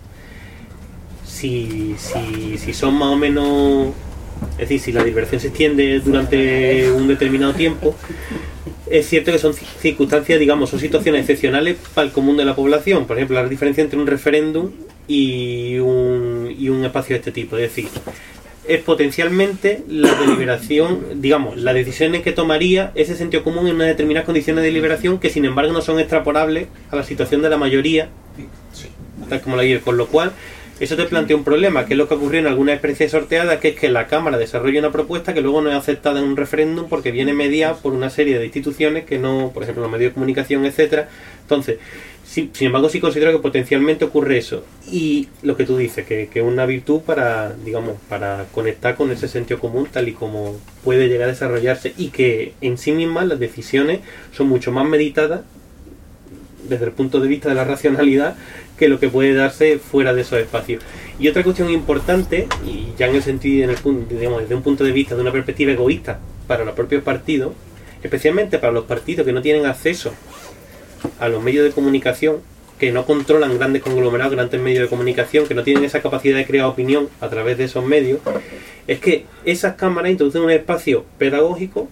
si son más o menos... Es decir, si la deliberación se extiende durante un determinado tiempo, es cierto que son circunstancias, digamos, son situaciones excepcionales para el común de la población. Por ejemplo, la diferencia entre un referéndum y un espacio de este tipo. Es decir, es potencialmente la deliberación, digamos, las decisiones que tomaría ese sentido común en unas determinadas condiciones de deliberación que, sin embargo, no son extrapolables a la situación de la mayoría, tal como la hay. Con lo cual, eso te plantea un problema, que es lo que ocurrió en algunas experiencias sorteadas, que es que la Cámara desarrolla una propuesta que luego no es aceptada en un referéndum porque viene mediada por una serie de instituciones que no, por ejemplo, los medios de comunicación, etcétera. Entonces, sin embargo, sí considero que potencialmente ocurre eso. Y lo que tú dices, que es una virtud para, digamos, para conectar con ese sentido común tal y como puede llegar a desarrollarse, y que en sí mismas las decisiones son mucho más meditadas desde el punto de vista de la racionalidad que lo que puede darse fuera de esos espacios. Y otra cuestión importante, y ya en el sentido, digamos, desde un punto de vista de una perspectiva egoísta para los propios partidos, especialmente para los partidos que no tienen acceso a los medios de comunicación, que no controlan grandes conglomerados, grandes medios de comunicación, que no tienen esa capacidad de crear opinión a través de esos medios, es que esas cámaras introducen un espacio pedagógico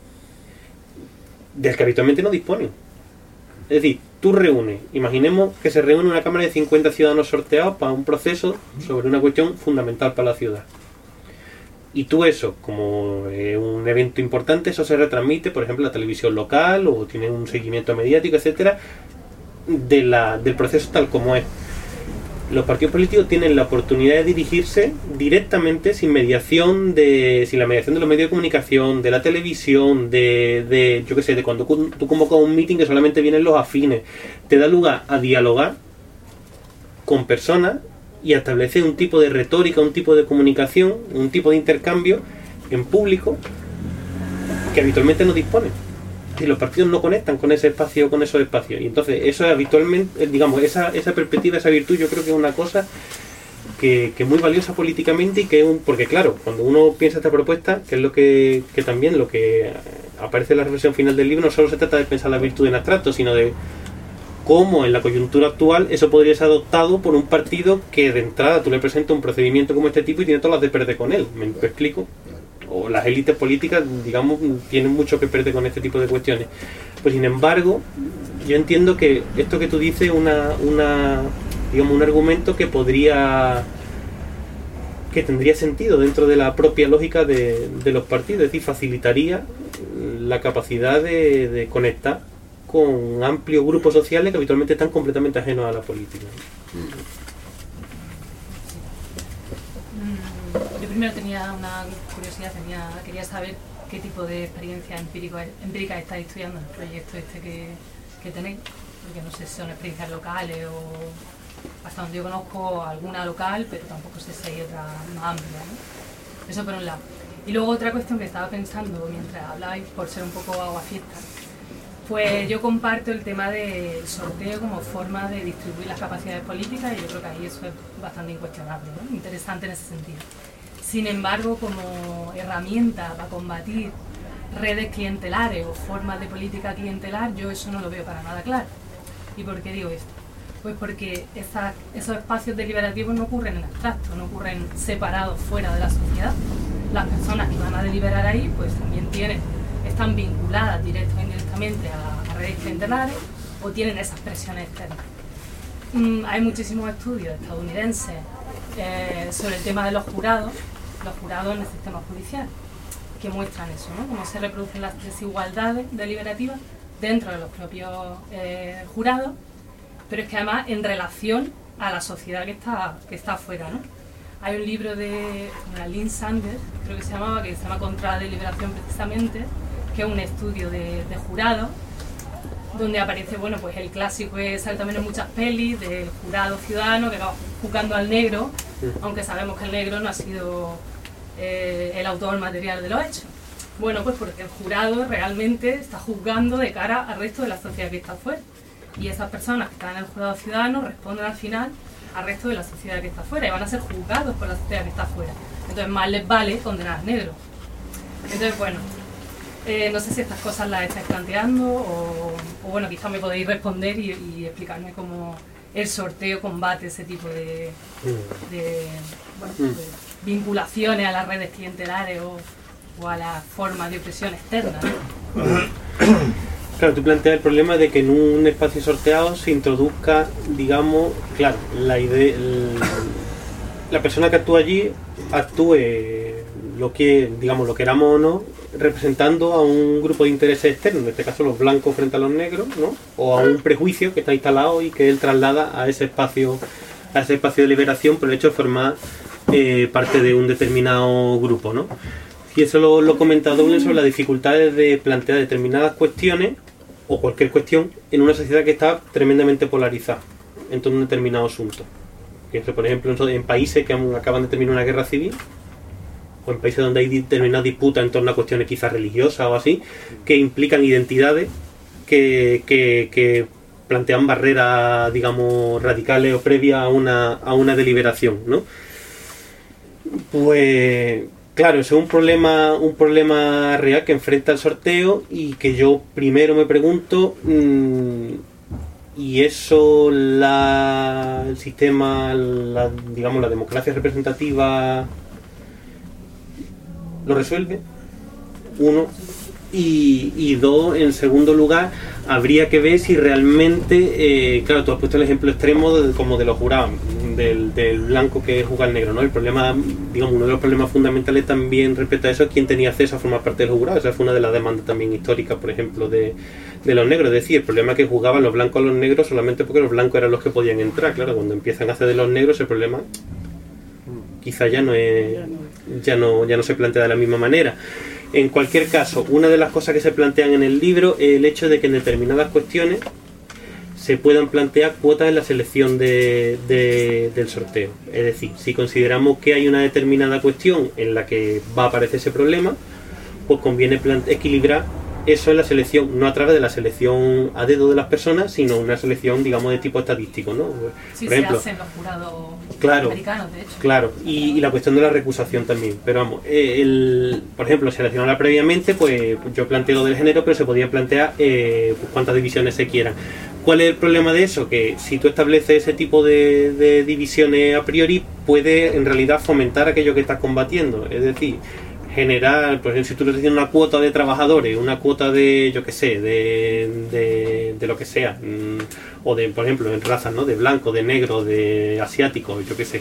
del que habitualmente no disponen. Es decir, tú reúnes, imaginemos que se reúne una cámara de 50 ciudadanos sorteados para un proceso sobre una cuestión fundamental para la ciudad. Y tú eso, como un evento importante, eso se retransmite, por ejemplo, en la televisión local, o tiene un seguimiento mediático, etcétera, del proceso tal como es. Los partidos políticos tienen la oportunidad de dirigirse directamente, sin la mediación de los medios de comunicación, de la televisión, yo qué sé, de cuando tú convocas un meeting que solamente vienen los afines. Te da lugar a dialogar con personas y a establecer un tipo de retórica, un tipo de comunicación, un tipo de intercambio en público que habitualmente no disponen. y los partidos no conectan con ese espacio, con esos espacios. Y entonces eso es habitualmente, digamos, esa perspectiva, esa virtud, yo creo que es una cosa que es muy valiosa políticamente y que es porque claro, cuando uno piensa esta propuesta, que es lo que también lo que aparece en la reflexión final del libro, no solo se trata de pensar la virtud en abstracto, sino de cómo en la coyuntura actual eso podría ser adoptado por un partido que de entrada tú le presentas un procedimiento como este tipo y tiene todas las de perder con él. ¿Me explico? O las élites políticas, digamos, tienen mucho que perder con este tipo de cuestiones. Pues sin embargo, yo entiendo que esto que tú dices es digamos, un argumento que tendría sentido dentro de la propia lógica de los partidos, es decir, facilitaría la capacidad de conectar con amplios grupos sociales que habitualmente están completamente ajenos a la política. Yo primero tenía una curiosidad, quería saber qué tipo de experiencias empíricas estáis estudiando en el proyecto este que tenéis, porque no sé si son experiencias locales o hasta donde yo conozco alguna local, pero tampoco sé si hay otra más amplia, ¿no? Eso por un lado. Y luego otra cuestión que estaba pensando mientras hablabais, por ser un poco aguafiesta, pues yo comparto el tema del sorteo como forma de distribuir las capacidades políticas y yo creo que ahí eso es bastante incuestionable, ¿no? Interesante en ese sentido. Sin embargo, como herramienta para combatir redes clientelares o formas de política clientelar, yo eso no lo veo para nada claro. ¿Y por qué digo esto? Pues porque esos espacios deliberativos no ocurren en abstracto, no ocurren separados fuera de la sociedad. Las personas que van a deliberar ahí pues también están vinculadas directa o indirectamente a redes clientelares o tienen esas presiones externas. Hay muchísimos estudios estadounidenses sobre el tema de los jurados en el sistema judicial, que muestran eso, ¿no? Cómo se reproducen las desigualdades deliberativas dentro de los propios jurados, pero es que además en relación a la sociedad que está afuera, ¿no? Hay un libro de Lynn Sanders, creo que se llama Contra la deliberación precisamente, que es un estudio de jurados, donde aparece, bueno, pues el clásico que sale también en muchas pelis, del jurado ciudadano que va juzgando al negro, aunque sabemos que el negro no ha sido el autor material de los hechos. Bueno, pues porque el jurado realmente está juzgando de cara al resto de la sociedad que está afuera. Y esas personas que están en el jurado ciudadano responden al final al resto de la sociedad que está afuera y van a ser juzgados por la sociedad que está afuera. Entonces más les vale condenar al negro. Entonces, bueno, no sé si estas cosas las estáis planteando o bueno, quizás me podéis responder y explicarme cómo el sorteo combate ese tipo de vinculaciones a las redes clientelares o a las formas de opresión externa, ¿no? Claro, tú planteas el problema de que en un espacio sorteado se introduzca, digamos, claro, la persona que actúa allí actúe lo queramos o no, representando a un grupo de intereses externos, en este caso los blancos frente a los negros, ¿no? O a un prejuicio que está instalado y que él traslada a ese espacio de liberación por el hecho de formar parte de un determinado grupo, ¿no? Y eso lo comenta Douglas sobre las dificultades de plantear determinadas cuestiones o cualquier cuestión en una sociedad que está tremendamente polarizada en torno a un determinado asunto. Pienso, por ejemplo, en países que acaban de terminar una guerra civil o en países donde hay determinadas disputas en torno a cuestiones quizás religiosas o así, que implican identidades que plantean barreras, digamos, radicales o previas a una deliberación, ¿no? Pues claro, ese es un problema real que enfrenta el sorteo y que yo primero me pregunto, ¿y eso el sistema, digamos, la democracia representativa lo resuelve? Uno. Y dos, en segundo lugar, habría que ver si realmente, claro, tú has puesto el ejemplo extremo como de los jurados, del blanco que juzga al negro, ¿no? El problema, digamos, uno de los problemas fundamentales también respecto a eso es quién tenía acceso a formar parte de los jurados. Esa fue una de las demandas también históricas, por ejemplo, de los negros. Es decir, el problema es que juzgaban los blancos a los negros solamente porque los blancos eran los que podían entrar. Claro, cuando empiezan a hacer de los negros, el problema quizá ya no se plantea de la misma manera. En cualquier caso, una de las cosas que se plantean en el libro es el hecho de que en determinadas cuestiones se puedan plantear cuotas en la selección del sorteo. Es decir, si consideramos que hay una determinada cuestión en la que va a aparecer ese problema, pues conviene equilibrar eso es la selección, no a través de la selección a dedo de las personas, sino una selección, digamos, de tipo estadístico, ¿no? Sí, por ejemplo, se hacen los jurados claro, americanos, de hecho. Claro, y la cuestión de la recusación también. Pero vamos, por ejemplo, seleccionarla previamente, pues yo planteo lo del género, pero se podía plantear pues, cuántas divisiones se quieran. ¿Cuál es el problema de eso? Que si tú estableces ese tipo de divisiones a priori, puede en realidad fomentar aquello que estás combatiendo. Es decir, generar, por ejemplo, si tú le tienes una cuota de trabajadores, una cuota de, yo qué sé, de lo que sea, o de, por ejemplo, en razas, ¿no? De blanco, de negro, de asiático, yo qué sé,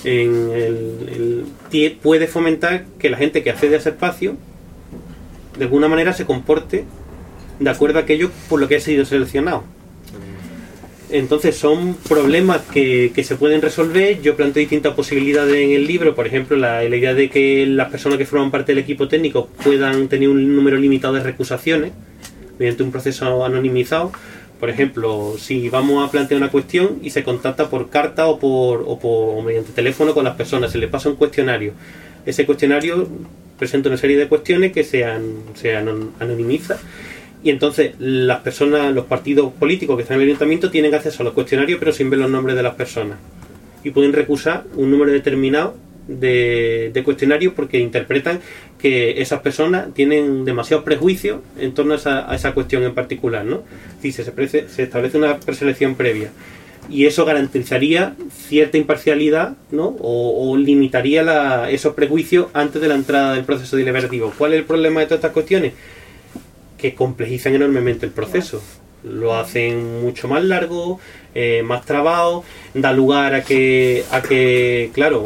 puede fomentar que la gente que accede a ese espacio de alguna manera se comporte de acuerdo a aquello por lo que ha sido seleccionado. Entonces son problemas que se pueden resolver. Yo planteo distintas posibilidades en el libro, por ejemplo la idea de que las personas que forman parte del equipo técnico puedan tener un número limitado de recusaciones mediante un proceso anonimizado. Por ejemplo, si vamos a plantear una cuestión y se contacta por carta o mediante teléfono con las personas, se les pasa un cuestionario. Ese cuestionario presenta una serie de cuestiones que se anonimiza. Y entonces las personas, los partidos políticos que están en el ayuntamiento tienen acceso a los cuestionarios pero sin ver los nombres de las personas. Y pueden recusar un número determinado de cuestionarios porque interpretan que esas personas tienen demasiados prejuicios en torno a esa cuestión en particular, ¿no? Es decir, se establece una preselección previa. Y eso garantizaría cierta imparcialidad, ¿no? O limitaría esos prejuicios antes de la entrada del proceso deliberativo. ¿Cuál es el problema de todas estas cuestiones? Que complejizan enormemente el proceso, lo hacen mucho más largo, más trabado, da lugar a que, claro,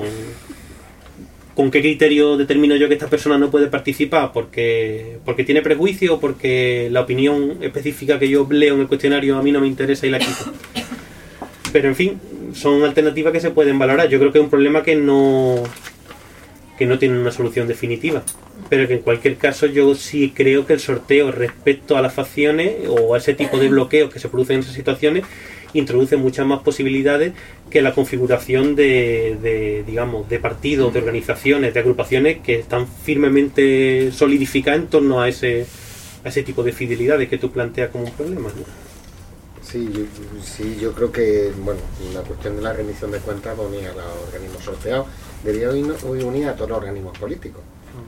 ¿con qué criterio determino yo que esta persona no puede participar? Porque tiene prejuicio o porque la opinión específica que yo leo en el cuestionario a mí no me interesa y la quito. Pero en fin, son alternativas que se pueden valorar. Yo creo que es un problema que no tiene una solución definitiva. Pero que en cualquier caso yo sí creo que el sorteo respecto a las facciones o a ese tipo de bloqueos que se producen en esas situaciones introduce muchas más posibilidades que la configuración digamos, de partidos, de organizaciones, de agrupaciones que están firmemente solidificadas en torno a ese tipo de fidelidades que tú planteas como un problema, ¿no? Sí, yo creo que, bueno, la cuestión de la rendición de cuentas va unida a los organismos sorteados, debería hoy unida a todos los organismos políticos.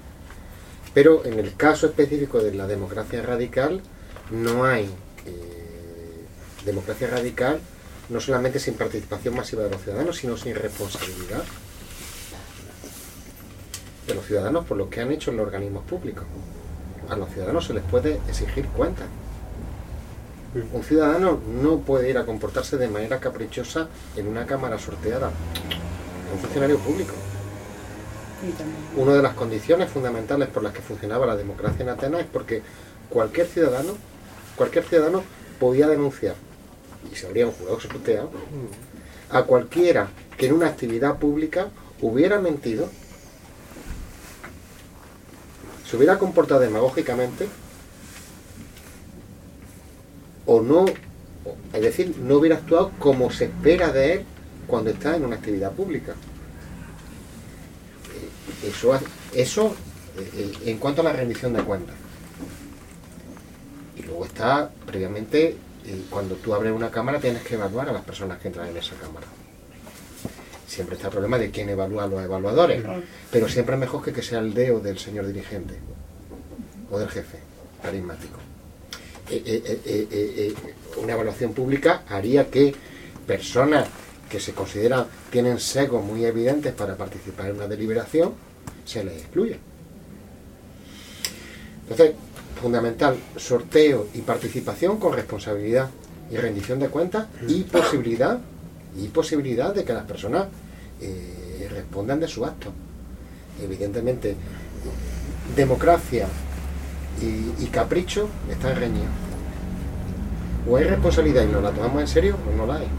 Pero en el caso específico de la democracia radical, no hay democracia radical no solamente sin participación masiva de los ciudadanos, sino sin responsabilidad de los ciudadanos por lo que han hecho en los organismos públicos. A los ciudadanos se les puede exigir cuentas. Un ciudadano no puede ir a comportarse de manera caprichosa en una cámara sorteada. Un funcionario público. Una de las condiciones fundamentales por las que funcionaba la democracia en Atenas es porque cualquier ciudadano podía denunciar, y se habría un jurado sorteado, a cualquiera que en una actividad pública hubiera mentido, se hubiera comportado demagógicamente o no, es decir, no hubiera actuado como se espera de él cuando está en una actividad pública. Eso en cuanto a la rendición de cuentas. Y luego está, previamente, cuando tú abres una cámara tienes que evaluar a las personas que entran en esa cámara. Siempre está el problema de quién evalúa a los evaluadores, pero siempre es mejor que sea el dedo del señor dirigente o del jefe carismático. Una evaluación pública haría que personas que se consideran tienen sesgos muy evidentes para participar en una deliberación se les excluya. Entonces, fundamental, sorteo y participación con responsabilidad y rendición de cuentas y posibilidad de que las personas respondan de su acto. Evidentemente, democracia y capricho están reñidos. O hay responsabilidad y nos la tomamos en serio o no la hay.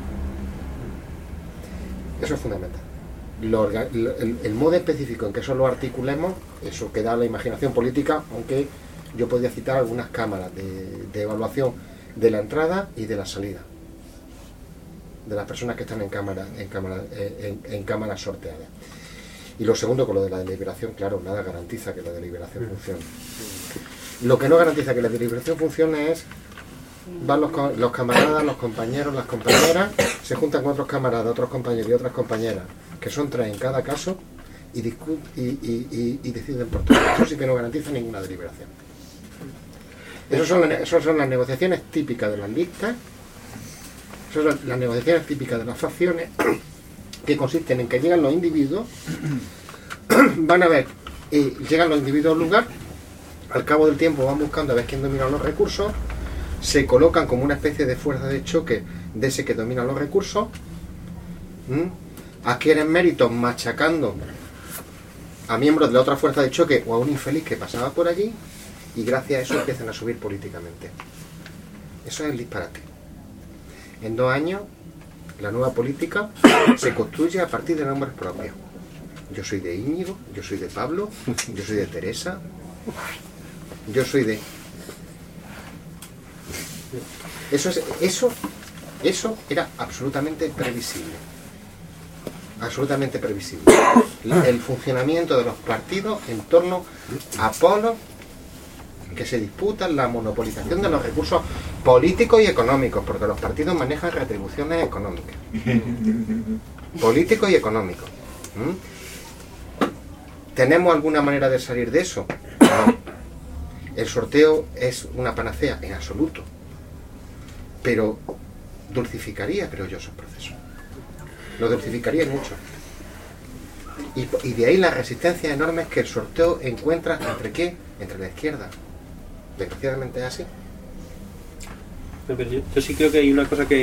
Eso es fundamental. El modo específico en que eso lo articulemos, eso queda a la imaginación política, aunque yo podría citar algunas cámaras de evaluación de la entrada y de la salida de las personas que están en cámaras sorteadas. Y lo segundo, con lo de la deliberación, claro, nada garantiza que la deliberación funcione. Lo que no garantiza que la deliberación funcione es, van los camaradas, los compañeros, las compañeras, se juntan con otros camaradas, otros compañeros y otras compañeras, que son 3 en cada caso, y deciden por todo. Eso sí que no garantiza ninguna deliberación. Esas son las negociaciones típicas de las listas, esas son las negociaciones típicas de las fracciones, que consisten en que llegan los individuos, van a ver, llegan los individuos al lugar, al cabo del tiempo van buscando a ver quién domina los recursos, se colocan como una especie de fuerza de choque de ese que domina los recursos, adquieren méritos machacando a miembros de la otra fuerza de choque o a un infeliz que pasaba por allí, y gracias a eso empiezan a subir políticamente. Eso es el disparate. En 2 años, la nueva política se construye a partir de nombres propios. Yo soy de Íñigo, yo soy de Pablo, yo soy de Teresa, yo soy de... Eso era absolutamente previsible. Absolutamente previsible. El funcionamiento de los partidos en torno a polos que se disputan la monopolización de los recursos políticos y económicos, porque los partidos manejan retribuciones económicas. Políticos y económicos. ¿Tenemos alguna manera de salir de eso? No. El sorteo es una panacea en absoluto, pero dulcificaría, creo yo, esos procesos. Lo dulcificaría mucho. Y de ahí las resistencias enormes que el sorteo encuentra entre ¿qué? Entre la izquierda. Desgraciadamente es así. Pero yo sí creo que hay una cosa que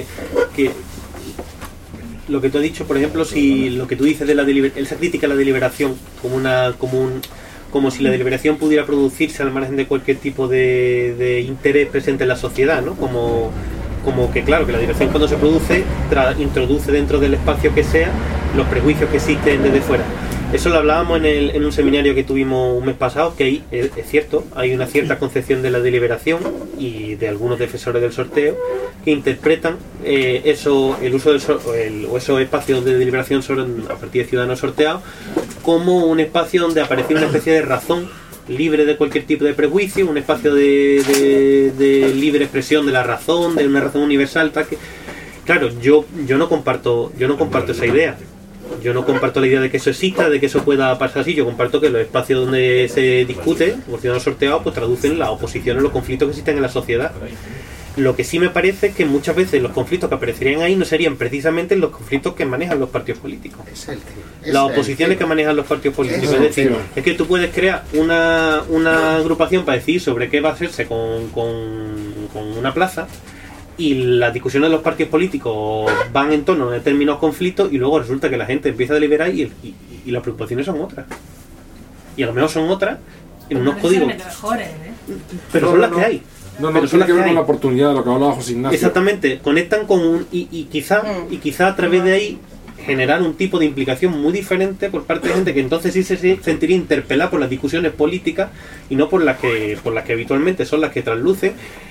lo que tú has dicho, por ejemplo, si lo que tú dices de la esa crítica a la deliberación como si la deliberación pudiera producirse al margen de cualquier tipo de interés presente en la sociedad, ¿no? Como que claro, que la deliberación cuando se produce introduce dentro del espacio que sea los prejuicios que existen desde fuera. Eso lo hablábamos en un seminario que tuvimos un mes pasado, que ahí es cierto, hay una cierta concepción de la deliberación y de algunos defensores del sorteo que interpretan el uso o esos espacios de deliberación a partir de ciudadanos sorteados como un espacio donde aparece una especie de razón libre de cualquier tipo de prejuicio, un espacio de libre expresión de la razón, de una razón universal, tal que... Claro, yo no comparto esa idea. Yo no comparto la idea de que eso exista, de que eso pueda pasar así. Yo comparto que los espacios donde se discute, por ciudadanos sorteados, pues traducen las oposiciones, los conflictos que existen en la sociedad. Lo que sí me parece es que muchas veces los conflictos que aparecerían ahí no serían precisamente los conflictos que manejan los partidos políticos. Las oposiciones que manejan los partidos políticos. Es decir, es que tú puedes crear una agrupación para decidir sobre qué va a hacerse con una plaza, y las discusiones de los partidos políticos van en torno a determinados conflictos, y luego resulta que la gente empieza a deliberar y las preocupaciones son otras. Y a lo mejor son otras en unos códigos. Pero son las que hay. No, tiene que ver con la oportunidad de lo que hablaba José Ignacio. Exactamente, conectan con y quizá a través de ahí generar un tipo de implicación muy diferente por parte de gente que entonces sí se sentiría interpelada por las discusiones políticas y no por las que habitualmente son las que traslucen,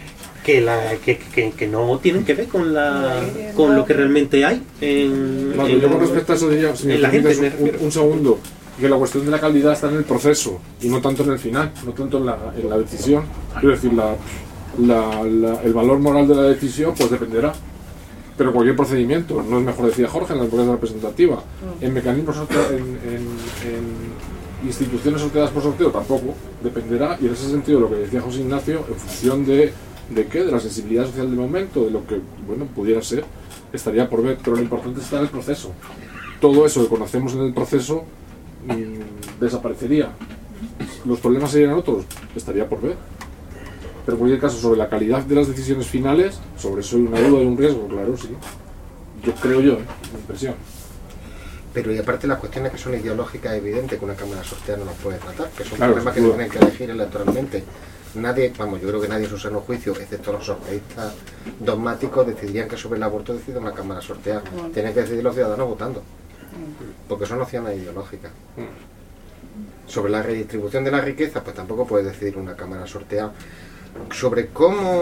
que no tienen que ver con lo que realmente hay yo con respecto a eso diría, si me permites un segundo, que la cuestión de la calidad está en el proceso y no tanto en el final, no tanto en la decisión. Quiero decir, el valor moral de la decisión pues dependerá, pero cualquier procedimiento, no es mejor, decía Jorge, en la democracia representativa, en mecanismos en instituciones sorteadas por sorteo tampoco, dependerá, y en ese sentido lo que decía José Ignacio, en función de la sensibilidad social del momento, de lo que pudiera ser, estaría por ver, pero lo importante está en el proceso. Todo eso que conocemos en el proceso desaparecería. Los problemas serían otros, estaría por ver. Pero en cualquier caso, sobre la calidad de las decisiones finales, sobre eso hay una duda y un riesgo, claro, sí. Creo yo, mi impresión. Pero y aparte las cuestiones que son ideológicas, es evidente que una cámara sorteada no las puede tratar, que son problemas que tienen que elegir electoralmente. Nadie, yo creo que nadie en su sano juicio, excepto los sorteístas dogmáticos, decidirían que sobre el aborto decide una cámara sorteada. Tienen que decidir los ciudadanos votando, porque son opciones ideológicas. Sobre la redistribución de la riqueza, pues tampoco puede decidir una cámara sorteada. Sobre cómo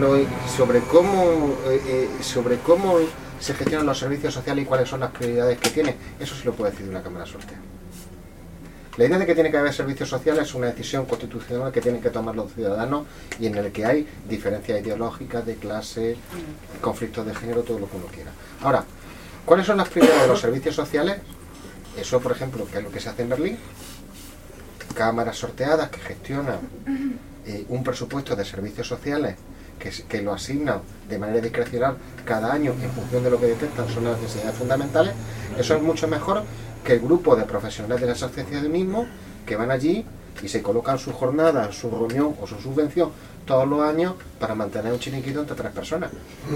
se gestionan los servicios sociales y cuáles son las prioridades que tiene, eso sí lo puede decidir una cámara sorteada. La idea de que tiene que haber servicios sociales es una decisión constitucional que tienen que tomar los ciudadanos y en el que hay diferencias ideológicas, de clase, conflictos de género, todo lo que uno quiera. Ahora, ¿cuáles son las prioridades de los servicios sociales? Eso, por ejemplo, que es lo que se hace en Berlín. Cámaras sorteadas que gestionan un presupuesto de servicios sociales que lo asignan de manera discrecional cada año en función de lo que detectan son las necesidades fundamentales. Eso es mucho mejor que el grupo de profesionales del asociacionismo que van allí y se colocan su jornada, su reunión o su subvención todos los años para mantener un chiringuito entre 3 personas.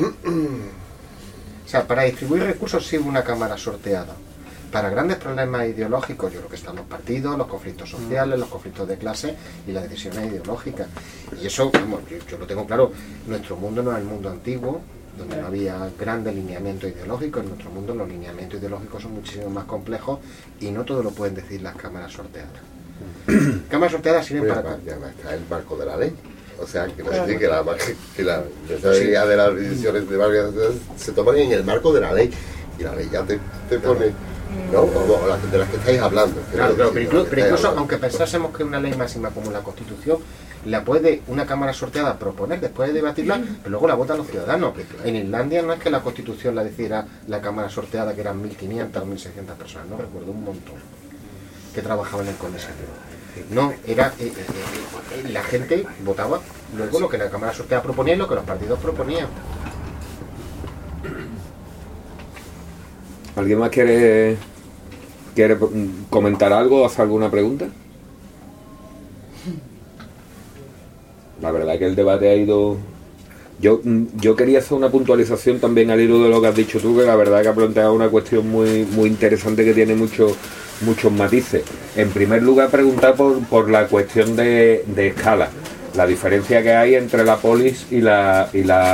O sea, para distribuir recursos sí una cámara sorteada. Para grandes problemas ideológicos, yo creo que están los partidos, los conflictos sociales, los conflictos de clase y las decisiones ideológicas. Y eso, vamos, yo lo tengo claro, nuestro mundo no es el mundo antiguo, donde no había grandes lineamientos ideológicos. En nuestro mundo los lineamientos ideológicos son muchísimo más complejos y no todo lo pueden decir las cámaras sorteadas. Cámaras sorteadas sirven para... Ya está el marco de la ley. O sea, que no decir que la mayoría de las decisiones de varias se toman en el marco de la ley. Y la ley ya te pone... ¿no? O de las que estáis hablando. Claro, pero incluso aunque pensásemos que una ley máxima como la Constitución la puede una Cámara sorteada proponer después de debatirla, pero luego la votan los ciudadanos. En Islandia no es que la Constitución la decidiera la Cámara sorteada, que eran 1.500 o 1.600 personas, no recuerdo, un montón, que trabajaban en el Congreso. No, era la gente votaba luego lo que la Cámara sorteada proponía y lo que los partidos proponían. ¿Alguien más quiere comentar algo o hacer alguna pregunta? La verdad es que el debate ha ido... Yo quería hacer una puntualización también al hilo de lo que has dicho tú, que la verdad es que ha planteado una cuestión muy interesante que tiene muchos matices. En primer lugar, preguntar por la cuestión de escala, la diferencia que hay entre la polis y las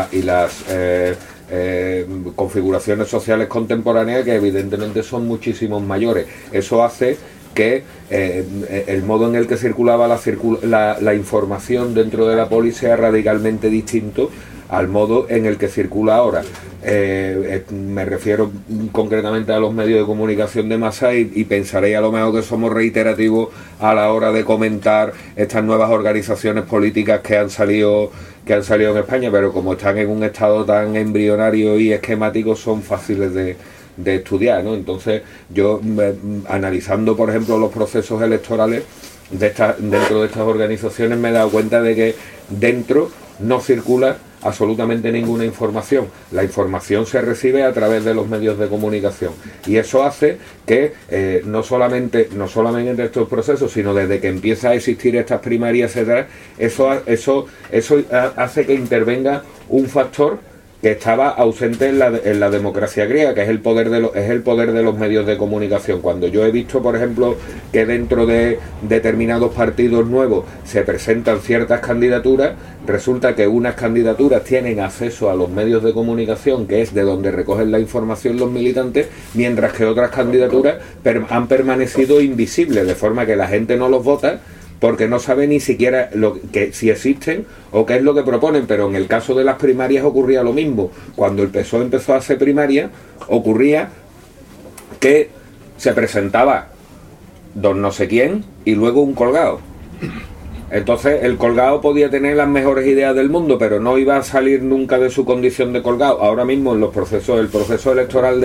configuraciones sociales contemporáneas, que evidentemente son muchísimos mayores. Eso hace que el modo en el que circulaba la información dentro de la polis sea radicalmente distinto al modo en el que circula ahora. Me refiero concretamente a los medios de comunicación de masa y pensaréis a lo mejor que somos reiterativos a la hora de comentar estas nuevas organizaciones políticas que han salido en España, pero como están en un estado tan embrionario y esquemático, son fáciles de estudiar, ¿no? Entonces yo, analizando por ejemplo los procesos electorales dentro de estas organizaciones, me he dado cuenta de que dentro no circula absolutamente ninguna información. La información se recibe a través de los medios de comunicación y eso hace que no solamente en estos procesos, sino desde que empieza a existir estas primarias, etc., eso hace que intervenga un factor que estaba ausente en la democracia griega, que es el poder de los medios de comunicación. Cuando yo he visto, por ejemplo, que dentro de determinados partidos nuevos se presentan ciertas candidaturas, resulta que unas candidaturas tienen acceso a los medios de comunicación, que es de donde recogen la información los militantes, mientras que otras candidaturas han permanecido invisibles, de forma que la gente no los vota porque no sabe ni siquiera si existen o qué es lo que proponen. Pero en el caso de las primarias ocurría lo mismo. Cuando el PSOE empezó a hacer primaria, ocurría que se presentaba don no sé quién y luego un colgado. Entonces el colgado podía tener las mejores ideas del mundo, pero no iba a salir nunca de su condición de colgado. Ahora mismo en el proceso electoral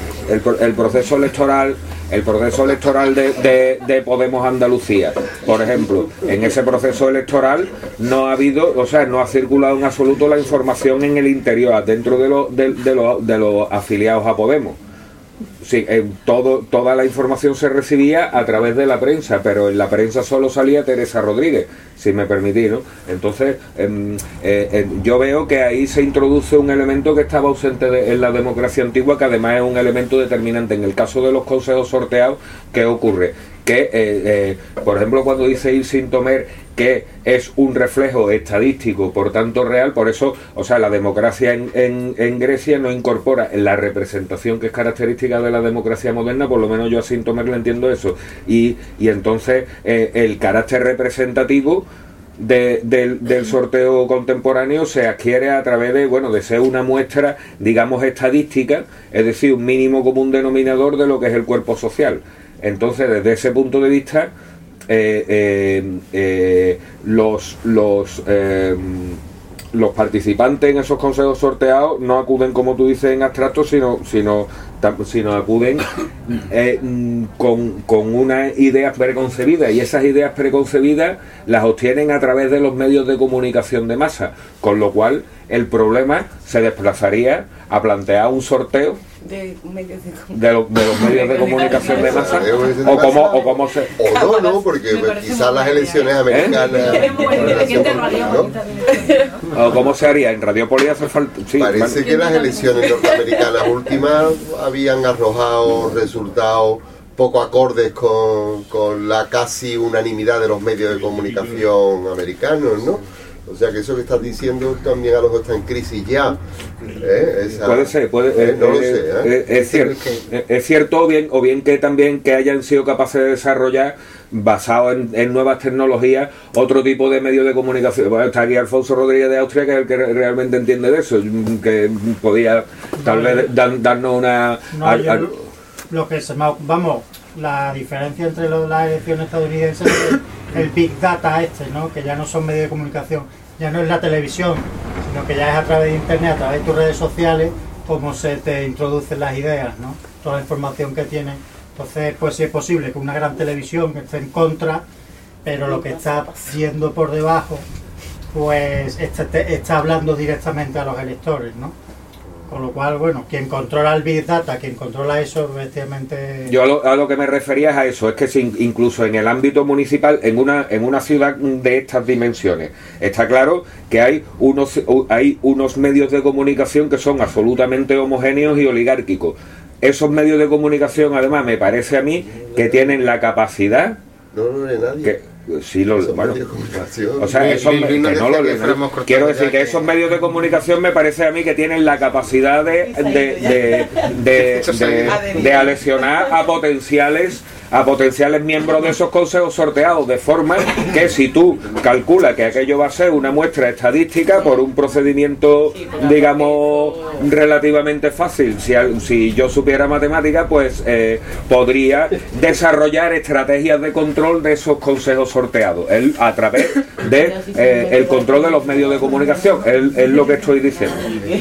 de Podemos Andalucía, por ejemplo, en ese proceso electoral no ha circulado en absoluto la información en el interior, dentro de los afiliados a Podemos. Sí, toda la información se recibía a través de la prensa, pero en la prensa solo salía Teresa Rodríguez, si me permitís, ¿no? Entonces, yo veo que ahí se introduce un elemento que estaba ausente en la democracia antigua, que además es un elemento determinante. En el caso de los consejos sorteados, ¿qué ocurre? Que, por ejemplo, cuando dice Ilsin Tomer que es un reflejo estadístico, por tanto real, por eso, la democracia en Grecia no incorpora en la representación que es característica de la democracia moderna, por lo menos yo a Ilsin Tomer le entiendo eso, y entonces el carácter representativo del sorteo contemporáneo se adquiere a través de ser una muestra, digamos, estadística, es decir, un mínimo común denominador de lo que es el cuerpo social. Entonces, desde ese punto de vista, los participantes en esos consejos sorteados no acuden, como tú dices, en abstracto, sino acuden con unas ideas preconcebidas, y esas ideas preconcebidas las obtienen a través de los medios de comunicación de masa, con lo cual el problema se desplazaría a plantear un sorteo de los medios de comunicación de masa, o cómo se... O no, porque quizás las elecciones americanas... ¿O cómo se haría? En Radiópolis hace falta... Sí, parece que las elecciones norteamericanas últimas habían arrojado resultados poco acordes con la casi unanimidad de los medios de comunicación americanos, ¿no? O sea que eso que estás diciendo también a lo mejor está en crisis ya. Puede ser, no lo sé. Es cierto, o bien que también que hayan sido capaces de desarrollar, basado en nuevas tecnologías, otro tipo de medios de comunicación. Bueno, está aquí Alfonso Rodríguez de Austria, que es el que realmente entiende de eso, que podía tal vez darnos una... Lo que vamos, la diferencia entre las elecciones estadounidenses es el Big Data ¿no? Que ya no son medios de comunicación, ya no es la televisión, sino que ya es a través de internet, a través de tus redes sociales, cómo se te introducen las ideas, ¿no? Toda la información que tienen. Entonces, pues sí es posible que una gran televisión esté en contra, pero lo que está haciendo por debajo, pues está hablando directamente a los electores, ¿no? Con lo cual, bueno, quien controla el Big Data, quien controla eso, efectivamente... Yo a lo que me refería es a eso, es que incluso en el ámbito municipal, en una ciudad de estas dimensiones, está claro que hay unos medios de comunicación que son absolutamente homogéneos y oligárquicos. Esos medios de comunicación, además, me parece a mí que tienen la capacidad... No lee nadie. Sí, bueno, o sea, quiero decir que esos medios de comunicación me parece a mí que tienen la capacidad de aleccionar a potenciales miembros de esos consejos sorteados, de forma que si tú calculas que aquello va a ser una muestra estadística por un procedimiento, digamos, relativamente fácil, si yo supiera matemática, pues podría desarrollar estrategias de control de esos consejos sorteados, a través de el control de los medios de comunicación, es lo que estoy diciendo.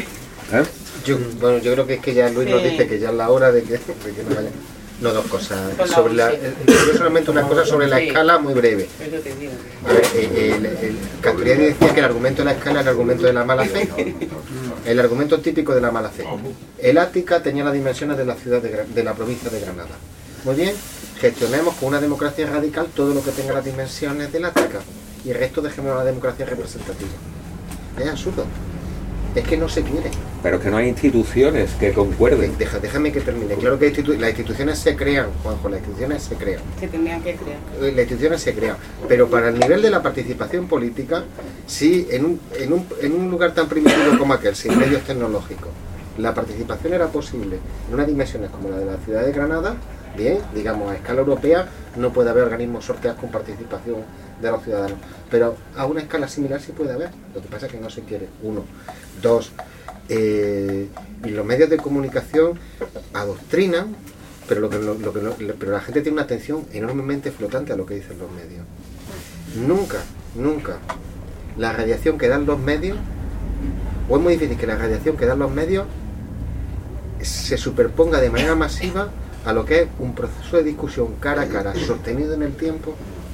Yo creo que ya Luis nos dice que ya es la hora de que no vaya. No, dos cosas. Yo solamente una cosa sobre la escala muy breve. A ver, Canturiani decía que el argumento de la escala es el argumento de la mala fe. El argumento típico de la mala fe. El Ática tenía las dimensiones de la ciudad de la provincia de Granada. Muy bien, gestionemos con una democracia radical todo lo que tenga las dimensiones del Ática y el resto dejemos una democracia representativa. Es absurdo. Es que no se quiere. Pero es que no hay instituciones que concuerden. Déjame que termine. Claro que las instituciones se crean, Juanjo, las instituciones se crean. Se tendrían que crear. Las instituciones se crean. Pero para el nivel de la participación política, sí, en un lugar tan primitivo como aquel, sin medios tecnológicos, la participación era posible en unas dimensiones como la de la ciudad de Granada, bien, digamos, a escala europea, no puede haber organismos sorteados con participación de los ciudadanos. Pero a una escala similar sí puede haber. Lo que pasa es que no se quiere. Uno. Dos, los medios de comunicación adoctrinan, pero pero la gente tiene una atención enormemente flotante a lo que dicen los medios. Nunca la radiación que dan los medios, o es muy difícil que la radiación que dan los medios se superponga de manera masiva a lo que es un proceso de discusión cara a cara, sostenido en el tiempo,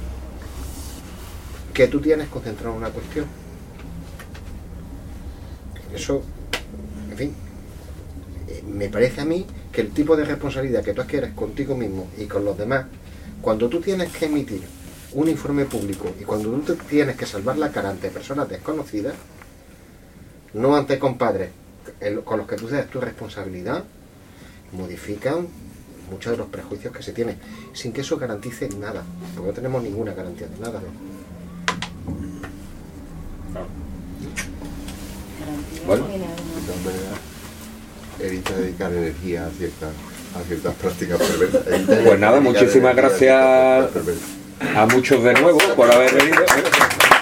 que tú tienes concentrado en una cuestión. Eso, en fin, me parece a mí que el tipo de responsabilidad que tú adquieres contigo mismo y con los demás, cuando tú tienes que emitir un informe público y cuando tú tienes que salvar la cara ante personas desconocidas, no ante compadres con los que tú das tu responsabilidad, modifican muchos de los prejuicios que se tienen, sin que eso garantice nada, porque no tenemos ninguna garantía de nada. Bueno, de todas maneras, evita dedicar energía a ciertas prácticas perversas. Pues nada, muchísimas gracias a muchos de nuevo por haber venido.